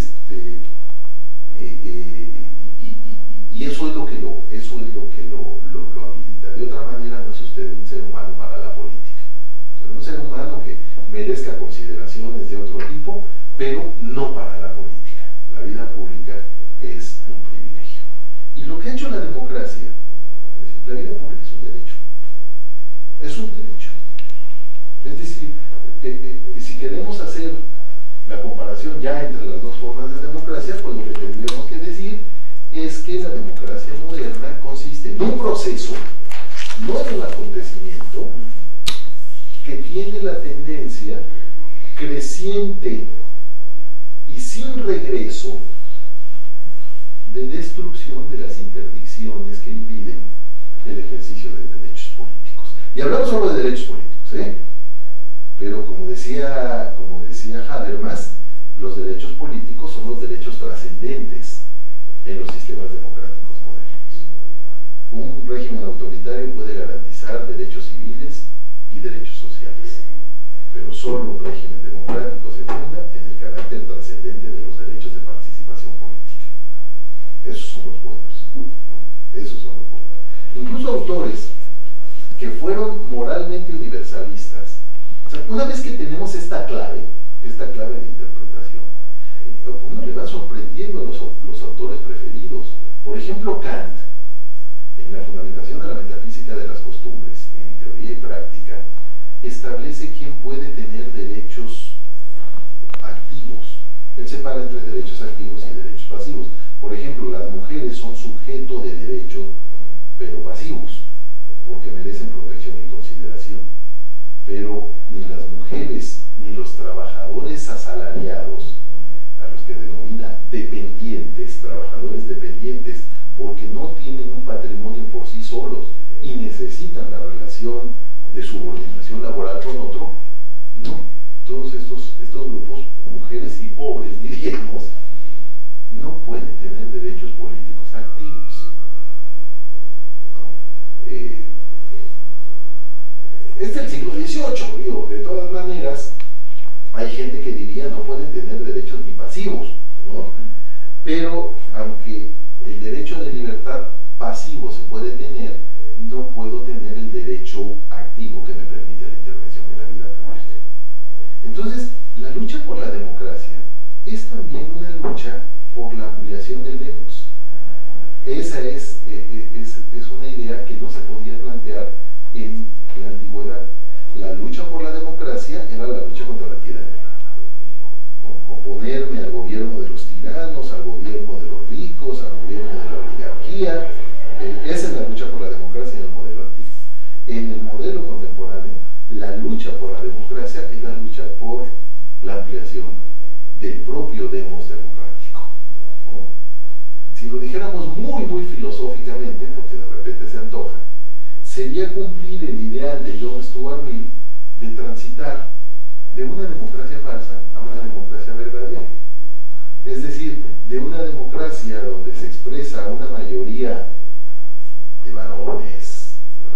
Speaker 1: eso es lo que lo habilita. De otra manera, no es usted un ser humano para la política. O sea, un ser humano que merezca consideraciones de otro tipo, pero no para la política. La vida pública es un privilegio. Y lo que ha hecho la democracia, la vida pública es un derecho. Es un derecho. Es decir, si queremos hacer la comparación ya entre las dos formas de democracia, pues lo que tendríamos que decir es que la democracia moderna consiste en un proceso, no en un acontecimiento, que tiene la tendencia creciente y sin regreso de destrucción de las interdicciones que impiden el ejercicio de derechos políticos. Y hablamos solo de derechos políticos, ¿eh? Pero como decía Habermas, los derechos políticos son los derechos trascendentes en los sistemas democráticos modernos. Un régimen autoritario puede garantizar derechos civiles y derechos sociales, pero solo un régimen democrático se funda en el autores que fueron moralmente universalistas, o sea, una vez que tenemos esta clave de interpretación, uno le va sorprendiendo los autores preferidos. Por ejemplo, Kant, en la fundamentación de la metafísica de las costumbres, en teoría y práctica, establece quién puede tener derechos activos. Él separa entre derechos activos y derechos pasivos. Por ejemplo, las mujeres son sujeto de derecho, pero pasivos, porque merecen protección y consideración. Pero ni las mujeres ni los trabajadores asalariados, a los que denomina dependientes, trabajadores dependientes, porque no tienen un patrimonio por sí solos y necesitan la relación de subordinación laboral con otro, no. Todos estos grupos, mujeres y pobres, diríamos, no pueden tener derechos políticos activos. ¿No? Es del siglo XVIII, digo, de todas maneras, hay gente que diría no pueden tener derechos ni pasivos, ¿no? Pero aunque el derecho de libertad pasivo se puede tener, no puedo tener el derecho activo que me permite la intervención en la vida pública. Entonces, la lucha por la democracia es también una lucha por la ampliación del demos. Esa es una idea que no se podía plantear en la antigüedad. La lucha por la democracia era la lucha contra la tiranía. Oponerme al gobierno de los tiranos, al gobierno de los ricos, al gobierno de la oligarquía. Esa es la lucha por la democracia en el modelo antiguo. En el modelo contemporáneo, la lucha por la democracia es la lucha por la ampliación del propio demos democrático, ¿no? Si lo dijéramos muy filosóficamente, porque de repente se antoja, sería cumplir el ideal de John Stuart Mill de transitar de una democracia falsa a una democracia verdadera. Es decir, de una democracia donde se expresa una mayoría de varones,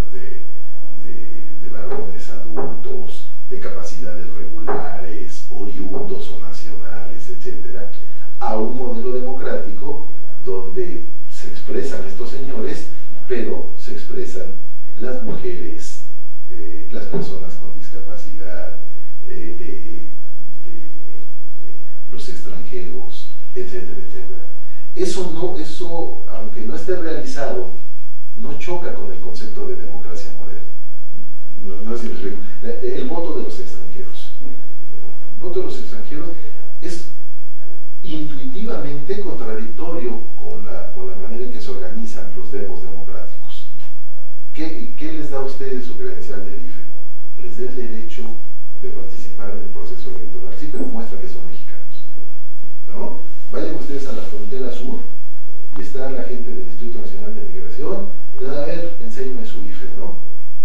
Speaker 1: de varones adultos, de capacidades regulares, oriundos o nacionales, etc., a un modelo democrático donde se expresan estos señores, pero se expresan las mujeres, las personas con discapacidad, los extranjeros, etcétera, etcétera. Eso, aunque no esté realizado, no choca con el concepto de democracia moderna. No es decir, el voto de los extranjeros. El voto de los extranjeros es intuitivamente contradictorio con la manera en que se organizan los demos democráticos. ¿Qué les da a ustedes su credencial del IFE? Les da el derecho de participar en el proceso electoral, sí, pero muestra que son mexicanos, ¿no? Vayan ustedes a la frontera sur y está la gente del Instituto Nacional de Migración, a ver, enséñame su IFE, ¿no?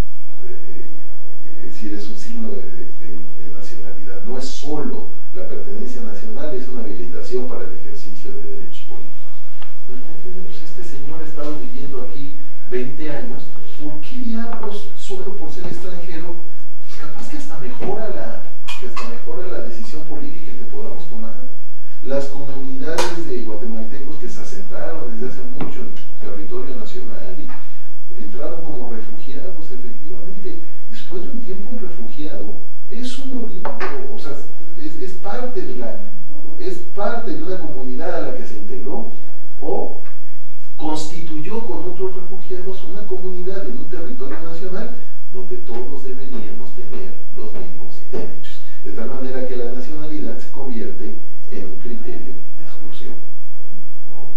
Speaker 1: Es decir, es un signo de nacionalidad. No es solo la pertenencia nacional, es una habilitación para el ejercicio de derechos políticos. Pues este señor ha estado viviendo aquí 20 años, ¿por qué diablos, solo por ser extranjero, pues capaz que hasta mejora la decisión política que podamos tomar? Las comunidades de guatemaltecos que se asentaron desde hace mucho en territorio nacional y entraron como refugiados, efectivamente, después de un tiempo un refugiado es un oriundo, o sea, es parte de una comunidad a la que se integró o constituyó con otros refugiados una comunidad en un territorio nacional donde todos deberíamos tener los mismos derechos, de tal manera que la nacionalidad se convierte en un criterio de exclusión, ¿no?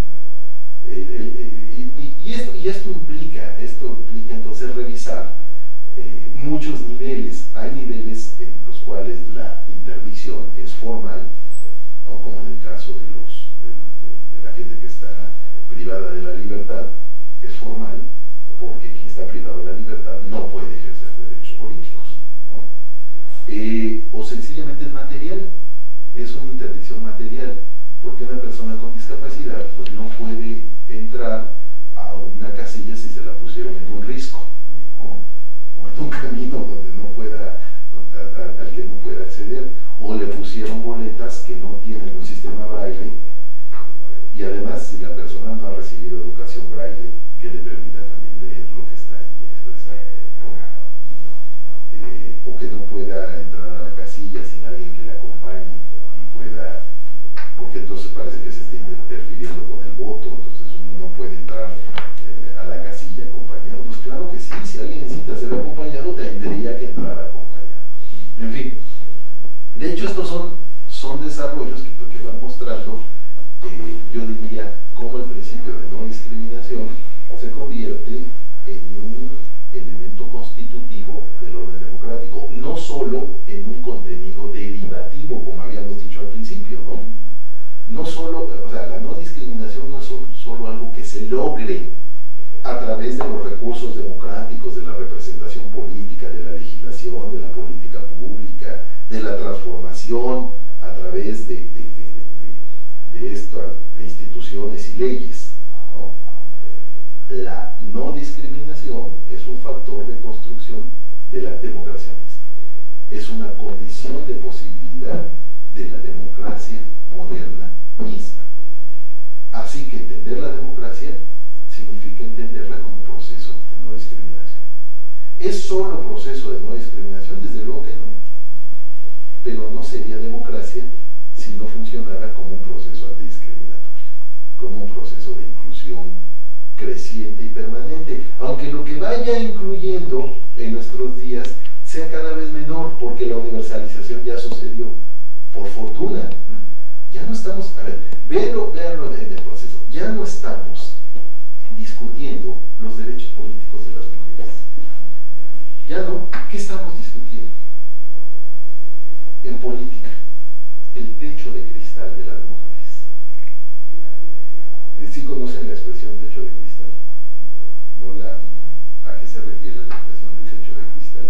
Speaker 1: Esto implica entonces revisar muchos niveles. Hay niveles en los cuales la interdicción es formal, ¿no? Como en el caso de la gente que está privada de la libertad, es formal, porque quien está privado de la libertad no puede ejercer derechos políticos, ¿no? O sencillamente es material, es una interdicción material, porque una persona con discapacidad pues no puede entrar a una casilla si se la pusieron en un risco, ¿no? O en un camino donde no pueda, al que no pueda acceder, o le pusieron boletas que no tienen un sistema braille, y además si la persona no ha recibido educación braille que le permita también leer lo que está ahí o que no pueda entrar a la casilla sin alguien que le acompañe y pueda, porque entonces parece que se está interfiriendo con el voto, entonces uno no puede entrar a la casilla acompañado. Pues claro que sí, si alguien necesita ser acompañado, tendría que entrar acompañado. En fin, de hecho estos son desarrollos que van mostrando, yo diría, cómo el principio de no discriminación se convierte en un elemento constitutivo del orden democrático, no solo en un contenido derivativo, como habíamos dicho al principio, ¿no? No solo, o sea, la no discriminación no es solo algo que se logre a través de los recursos democráticos, de la representación política, de la legislación, de la política pública, de la transformación a través de estas instituciones y leyes, ¿no? La no discriminación es un factor de construcción de la democracia misma. Es una condición de posibilidad de la democracia moderna misma. Así que entender la democracia significa entenderla como proceso de no discriminación. ¿Es solo proceso de no discriminación? Desde luego que no. Pero no sería democracia si no funcionara como un proceso antidiscriminatorio, como un proceso de inclusión creciente y permanente, aunque lo que vaya incluyendo en nuestros días sea cada vez menor, porque la universalización ya sucedió, por fortuna. Ya no estamos, a ver, véanlo en el proceso, ya no estamos discutiendo los derechos políticos de las mujeres. Ya no, ¿qué estamos discutiendo? En política, el techo de cristal de las mujeres. ¿Sí conocen la expresión techo de cristal? ¿No ¿A qué se refiere la expresión de techo de cristal?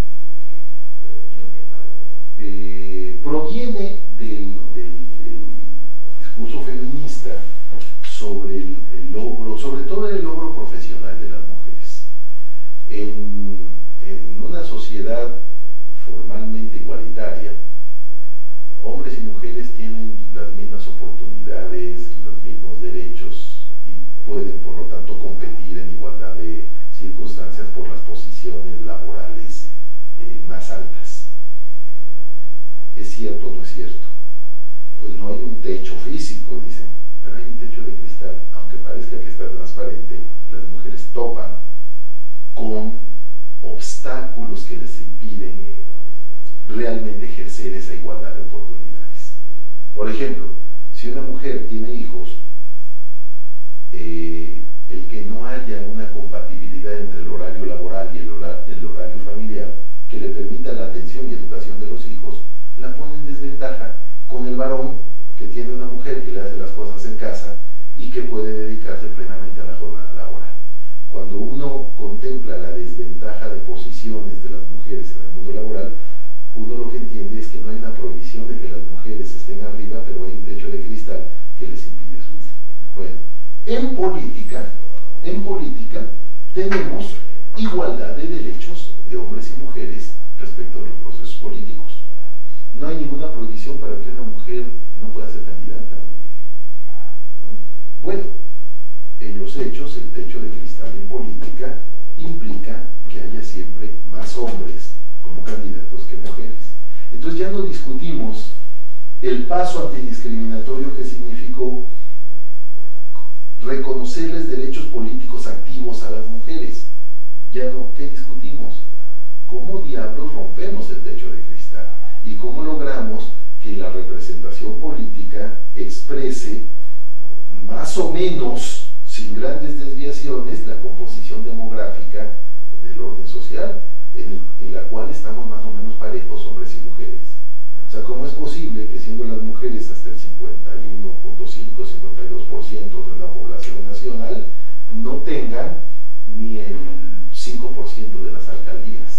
Speaker 1: Proviene del discurso feminista sobre el logro, sobre todo el logro profesional de las mujeres. En una sociedad formalmente igualitaria, hombres y mujeres tienen las mismas oportunidades, los mismos derechos y pueden, por lo tanto, competir en igualdad de circunstancias por las posiciones laborales más altas. ¿Es cierto o no es cierto? Pues no hay un techo físico, dicen, pero hay un techo de cristal. Aunque parezca que está transparente, las mujeres topan con obstáculos que les impiden realmente ejercer esa igualdad de oportunidades. Por ejemplo, si una mujer tiene hijos, el que no haya una compatibilidad entre el horario laboral y el horario familiar que le permita la atención y educación de los hijos, la pone en desventaja con el varón que tiene una mujer que le hace las cosas en casa y que puede dedicarse plenamente a la jornada laboral. Cuando uno contempla la desventaja de posiciones de las mujeres en el mundo laboral, uno lo que entiende es que no hay una prohibición de que las mujeres estén arriba, pero hay un techo de cristal que les impide subir. Bueno, en política tenemos igualdad de derechos de hombres y mujeres respecto de los procesos políticos. No hay ninguna prohibición para que una mujer no pueda ser candidata, ¿no? Bueno, en los hechos, el techo de cristal en política implica que haya siempre más hombres como candidatos que mujeres. Entonces ya no discutimos el paso antidiscriminatorio que significó reconocerles derechos políticos activos a las mujeres. Ya no, ¿qué discutimos? ¿Cómo diablos rompemos el techo de cristal? ¿Y cómo logramos que la representación política exprese más o menos, sin grandes desviaciones, la composición demográfica del orden social, en la cual estamos más o menos parejos hombres y mujeres? O sea, ¿cómo es posible que siendo las mujeres hasta el 51.5, 52% de una población nacional, no tengan ni el 5% de las alcaldías?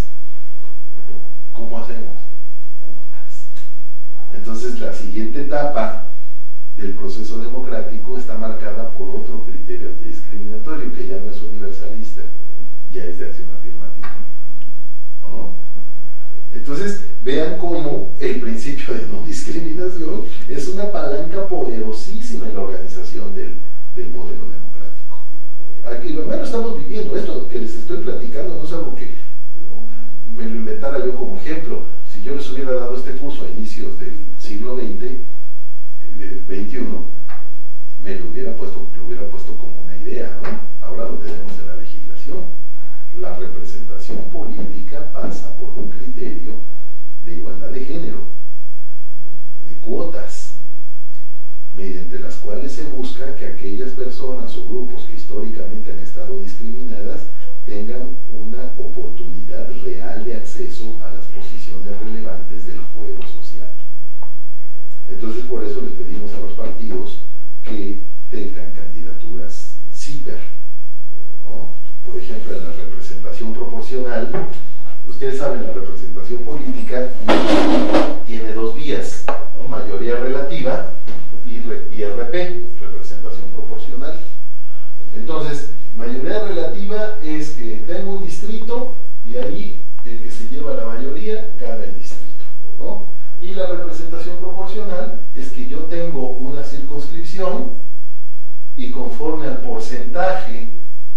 Speaker 1: ¿Cómo hacemos? Cuotas. Entonces la siguiente etapa del proceso democrático está marcada por otro criterio antidiscriminatorio que ya no es universalista, ya es de acción afirmativa, ¿no? Entonces vean cómo el principio de no discriminación es una palanca poderosísima en la organización del modelo democrático. Aquí lo estamos viviendo. Esto que les estoy platicando no es algo que me lo inventé inventara yo como ejemplo, si yo les hubiera dado este curso a inicios del siglo XX, XXI, lo hubiera puesto como una idea, ¿no? Ahora lo tenemos en la legislación. La representación política pasa por un criterio de igualdad de género, de cuotas, mediante las cuales se busca que aquellas personas o grupos que históricamente han estado discriminadas tengan una oportunidad real de acceso a las posiciones relevantes del juego social. Entonces, por eso les pedimos a los partidos que tengan candidaturas CIPER, ¿no? Por ejemplo, en la representación proporcional, ustedes saben, la representación política tiene dos vías, ¿no? Mayoría relativa y RP, representación proporcional. Entonces, mayoría relativa es que tengo un distrito y ahí el que se lleva la mayoría gana el distrito, ¿no? Y la representación proporcional es que yo tengo una circunscripción y conforme al porcentaje,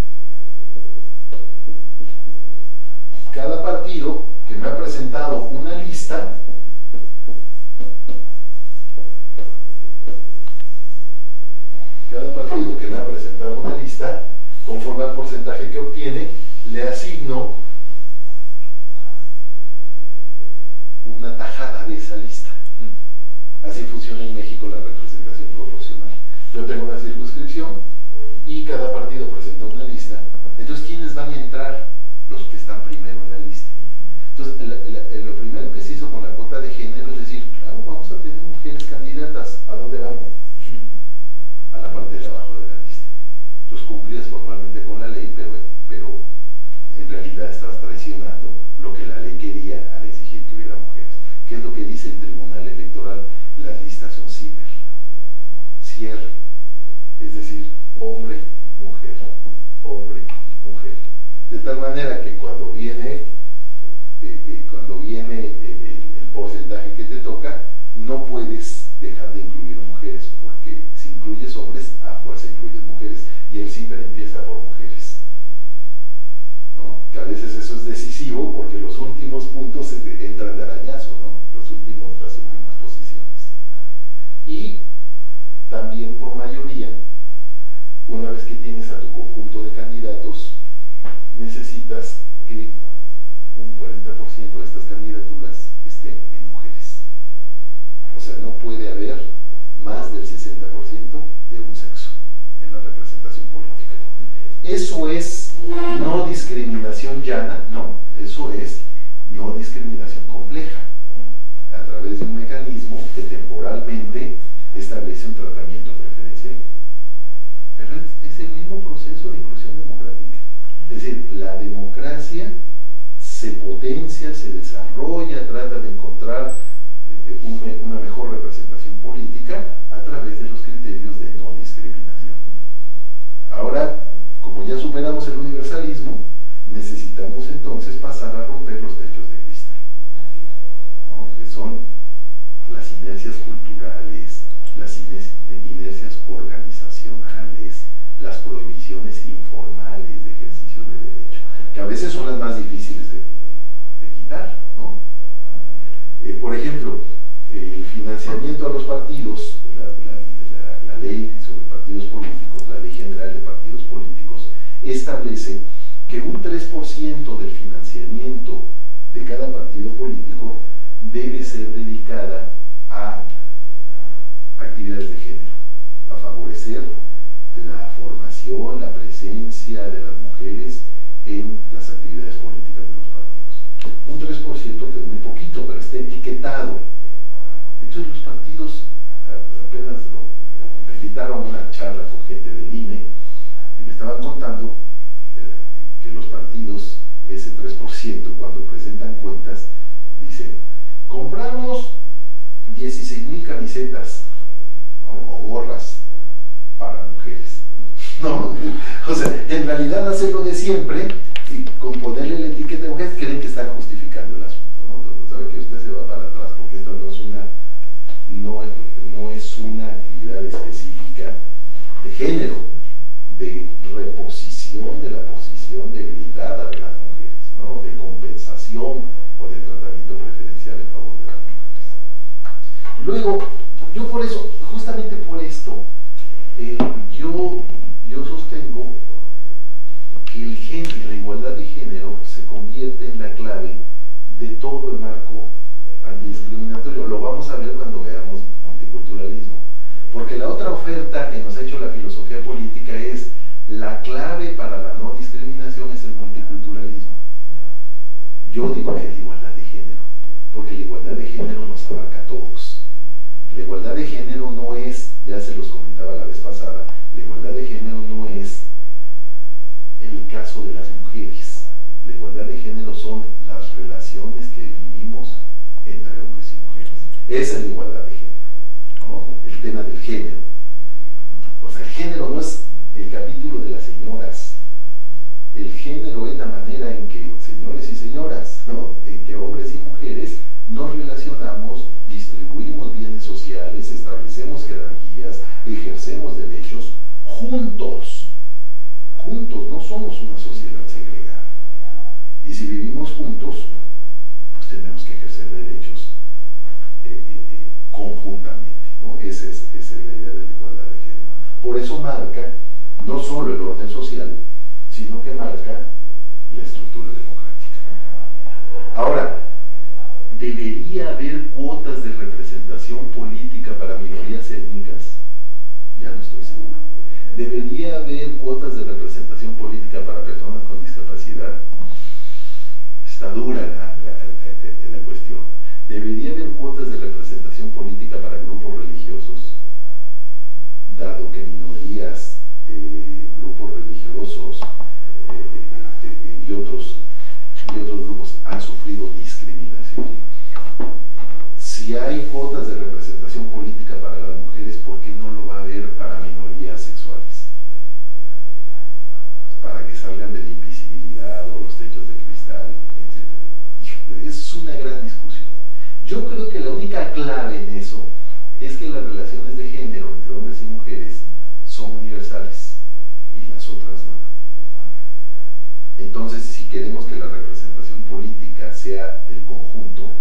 Speaker 1: cada partido que me ha presentado una lista conforme al porcentaje que obtiene, le asigno una tajada de esa lista. Así funciona en México la representación proporcional. Yo tengo una circunscripción y cada partido presenta una lista. Entonces, ¿quiénes van a entrar? Los que están primero en la lista. Entonces, lo primero que se hizo con la cuota de género es decir, claro, vamos a tener mujeres candidatas. ¿A dónde van? A la parte de abajo de la lista. Entonces, cumplías formalmente con la ley, pero en realidad estabas traicionando lo que la ley quería al exigir que hubiera mujeres. ¿Qué es lo que dice el Tribunal Electoral? Las listas son cierre, es decir, hombre, mujer, de tal manera que cuando viene el porcentaje que te toca, no puedes dejar de incluir mujeres, porque si incluyes hombres, a fuerza incluyes mujeres, y el CIPER empieza por mujeres, ¿no? Que a veces eso es decisivo porque los últimos puntos entran de arañazo, ¿no? Las últimas posiciones. Y también por mayoría, una vez que tienes a tu conjunto de candidatos, necesitas que un 40% de estas candidaturas estén en mujeres. O sea, no puede haber más del 60% de un sexo en la representación política. Eso es no discriminación llana, no, eso es no discriminación compleja, a través de un mecanismo que temporalmente establece un tratamiento preferencial. Pero es el mismo proceso de inclusión democrática. Es decir, la democracia se potencia, se desarrolla, trata de encontrar una mejor representación política a través de los criterios de no discriminación. Ahora, como ya superamos el universalismo, necesitamos entonces pasar a romper los techos de cristal, ¿no? Que son las inercias culturales, las inercias organizacionales, las prohibiciones informales de ejercicio de derecho, que a veces son las más difíciles de quitar, ¿no? Por ejemplo, el financiamiento a los partidos, la ley sobre partidos políticos, la ley general de partidos políticos, establece que un 3% del financiamiento de cada partido político debe ser dedicada a actividades de género, a favorecer la formación, la presencia de las mujeres en las actividades políticas de los partidos. Un 3% que es muy poquito, pero está etiquetado. Entonces los partidos, apenas me invitaron a una charla con gente del INE y me estaban contando que los partidos, ese 3%, cuando presentan cuentas, dicen, compramos 16,000 camisetas, ¿no? O gorras para mujeres. No, o sea, en realidad hacen lo de siempre y con ponerle la etiqueta de mujeres creen que están justificando el asunto, ¿no? Pero sabe que usted se va para atrás porque esto no es una actividad específica de género, de reposición de la posición debilitada de las mujeres, ¿no? De compensación o de Luego, yo por eso, justamente por esto, yo sostengo que el género, la igualdad de género se convierte en la clave de todo el marco antidiscriminatorio. Lo vamos a ver cuando veamos multiculturalismo, porque la otra oferta que nos ha hecho la filosofía política es la clave para la no discriminación es el multiculturalismo. Yo digo que es la igualdad de género, porque la igualdad de género nos abarca a todos. La igualdad de género no es, ya se los comentaba la vez pasada, la igualdad de género no es el caso de las mujeres. La igualdad de género son las relaciones que vivimos entre hombres y mujeres. Esa es la igualdad de género, ¿no? El tema del género. O sea, el género no es el capítulo de las señoras. El género es la manera en que, señores y señoras, ¿no?, en que hombres y mujeres nos relacionamos, distribuimos bienes sociales, establecemos jerarquías, ejercemos derechos juntos. Juntos, no somos una sociedad segregada. Y si vivimos juntos, pues tenemos que ejercer derechos conjuntamente, ¿no? Esa es la idea de la igualdad de género. Por eso marca no solo el orden social, sino que marca la estructura democrática. Ahora, ¿debería haber cuotas de representación política para minorías étnicas? Ya no estoy seguro. ¿Debería haber cuotas de representación política para personas con discapacidad? Está dura la cuestión. ¿Debería haber cuotas de representación política para grupos religiosos? Dado que minorías, grupos religiosos y otros grupos han sufrido discriminación. Si hay cuotas de representación política para las mujeres, ¿por qué no lo va a haber para minorías sexuales? Para que salgan de la invisibilidad o los techos de cristal, etc. Es una gran discusión. Yo creo que la única clave en eso es que las relaciones de género entre hombres y mujeres son universales y las otras no. Entonces, si queremos que la representación política sea del conjunto,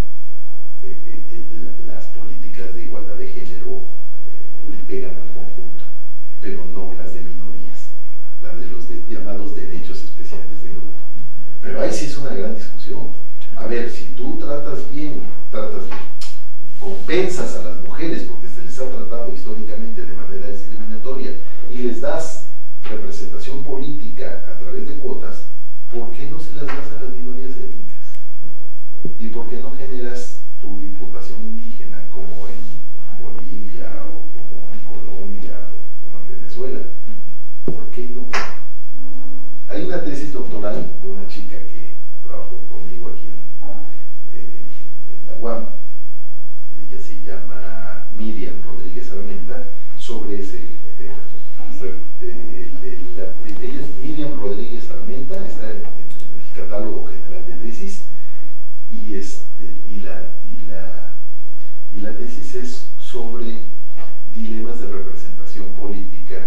Speaker 1: las políticas de igualdad de género le pegan al conjunto, pero no las de minorías, las de los llamados derechos especiales de grupo. Pero ahí sí es una gran discusión. A ver, si tú tratas bien, compensas a las mujeres porque se les ha tratado históricamente de manera discriminatoria y les das representación política a través de cuotas, ¿por qué no se las das a las minorías étnicas? ¿Y por qué no generas tu diputación indígena como en Bolivia o como en Colombia o como en Venezuela? ¿Por qué no? Hay una tesis doctoral de una chica que trabajó conmigo aquí en la UAM, ella se llama Miriam Rodríguez Armenta, sobre ese tema. Ella es Miriam Rodríguez Armenta, está en el catálogo general de tesis, y la tesis es sobre dilemas de representación política.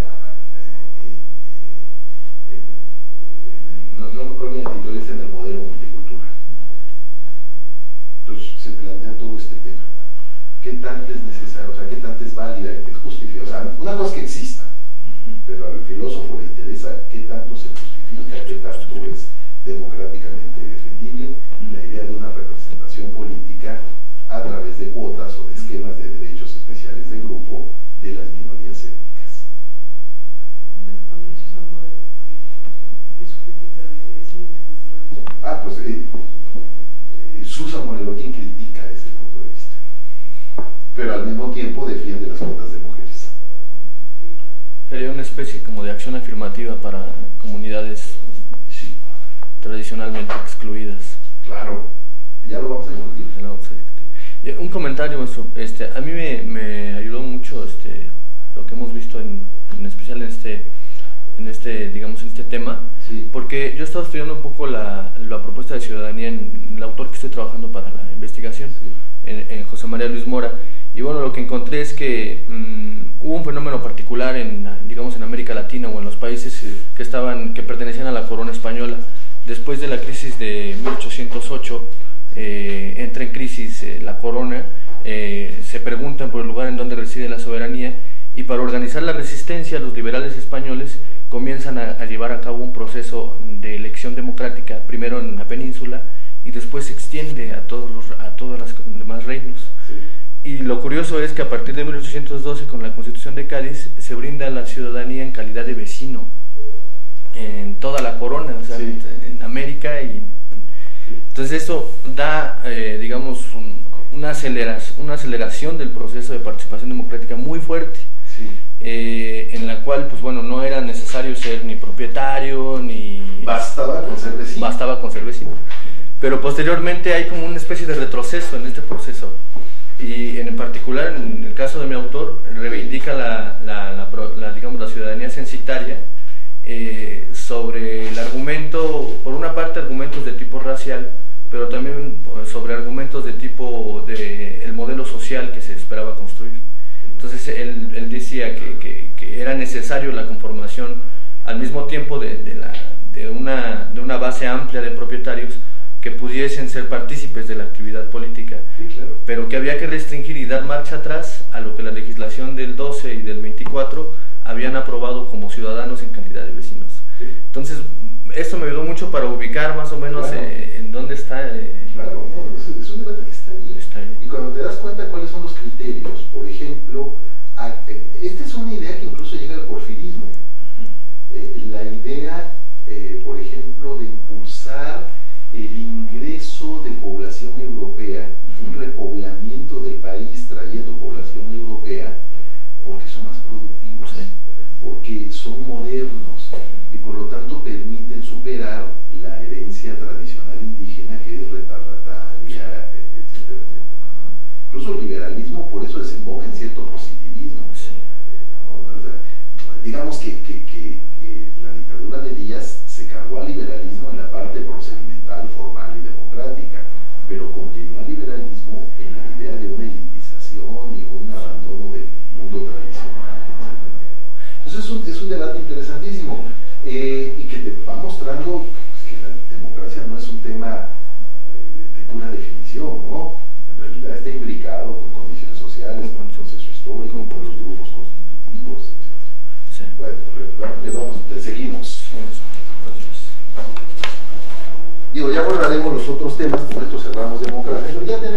Speaker 1: No me acuerdo bien el título, es en el modelo multicultural. Entonces se plantea todo este tema. ¿Qué tanto es necesario? O sea, ¿qué tanto es válida? ¿Qué es justificada? O sea, una cosa es que exista, pero al filósofo le interesa qué tanto se justifica, qué tanto es democráticamente defendible la idea de una representación política a través de cuotas o de esquemas de derechos especiales de grupo de las minorías étnicas.
Speaker 3: También Susan Modelo de su crítica de ese multiculturalismo.
Speaker 1: Susan Modelo quien critica ese punto de vista, pero al mismo tiempo defiende las cuotas de mujeres.
Speaker 2: Sería una especie como de acción afirmativa para comunidades
Speaker 1: sí,
Speaker 2: tradicionalmente excluidas.
Speaker 1: Claro, ya lo vamos a discutir.
Speaker 2: Un comentario, maestro. A mí me ayudó mucho lo que hemos visto en especial en este tema,
Speaker 1: sí,
Speaker 2: porque yo he estado estudiando un poco la propuesta de ciudadanía en el autor que estoy trabajando para la investigación,
Speaker 1: sí,
Speaker 2: en José María Luis Mora, y bueno, lo que encontré es que hubo un fenómeno particular en América Latina o en los países
Speaker 1: sí,
Speaker 2: que pertenecían a la corona española. Después de la crisis de 1808 entra en crisis la corona, se preguntan por el lugar en donde reside la soberanía, y para organizar la resistencia los liberales españoles comienzan a llevar a cabo un proceso de elección democrática, primero en la península y después se extiende a todos los demás reinos.
Speaker 1: Sí.
Speaker 2: Y lo curioso es que a partir de 1812, con la Constitución de Cádiz, se brinda a la ciudadanía en calidad de vecino en toda la corona, o sea,
Speaker 1: sí,
Speaker 2: en América. Y entonces eso da, digamos, una aceleración del proceso de participación democrática muy fuerte.
Speaker 1: Sí.
Speaker 2: En la cual, pues bueno, no era necesario ser ni propietario, ni...
Speaker 1: Bastaba con ser vecino.
Speaker 2: Bastaba con ser vecino. Pero posteriormente hay como una especie de retroceso en este proceso. Y en particular, en el caso de mi autor, reivindica digamos, la ciudadanía censitaria sobre el argumento, por una parte argumentos de tipo racial, pero también sobre argumentos de tipo el modelo social que se esperaba construir. Entonces él decía que era necesario la conformación al mismo tiempo de una base amplia de propietarios que pudiesen ser partícipes de la actividad política,
Speaker 1: sí, claro,
Speaker 2: pero que había que restringir y dar marcha atrás a lo que la legislación del 12 y del 24 habían aprobado como ciudadanos en calidad de vecinos.
Speaker 1: Sí.
Speaker 2: Entonces esto me ayudó mucho para ubicar más o menos, claro, en dónde está.
Speaker 1: Claro, no, es un debate que está ahí. Y cuando te das cuenta cuáles son los criterios, por ejemplo, esta es una idea que incluso llega al porfirismo. La idea, por ejemplo, de impulsar el ingreso de población europea, un repoblamiento del país trayendo población europea, porque son más productivos, porque son modernos y por lo tanto permiten superar la herencia tradicional indígena que es retardataria, etcétera, etcétera. Incluso el liberalismo por eso desemboca en cierto positivismo. ¿No? O sea, digamos que la dictadura de Díaz se cargó al liberalismo en la parte procedimental, formal y democrática, pero continuó al liberalismo en la idea de una elitización y un abandono del mundo tradicional, etc. Entonces es un debate interesantísimo y que te va mostrando que la democracia no es un tema de pura definición, ¿no? En realidad está imbricado con condiciones sociales, con el proceso histórico, con los grupos constitutivos, etc. Sí. Bueno, seguimos. Digo, ya abordaremos los otros temas, con esto cerramos democracia, pero ya tenemos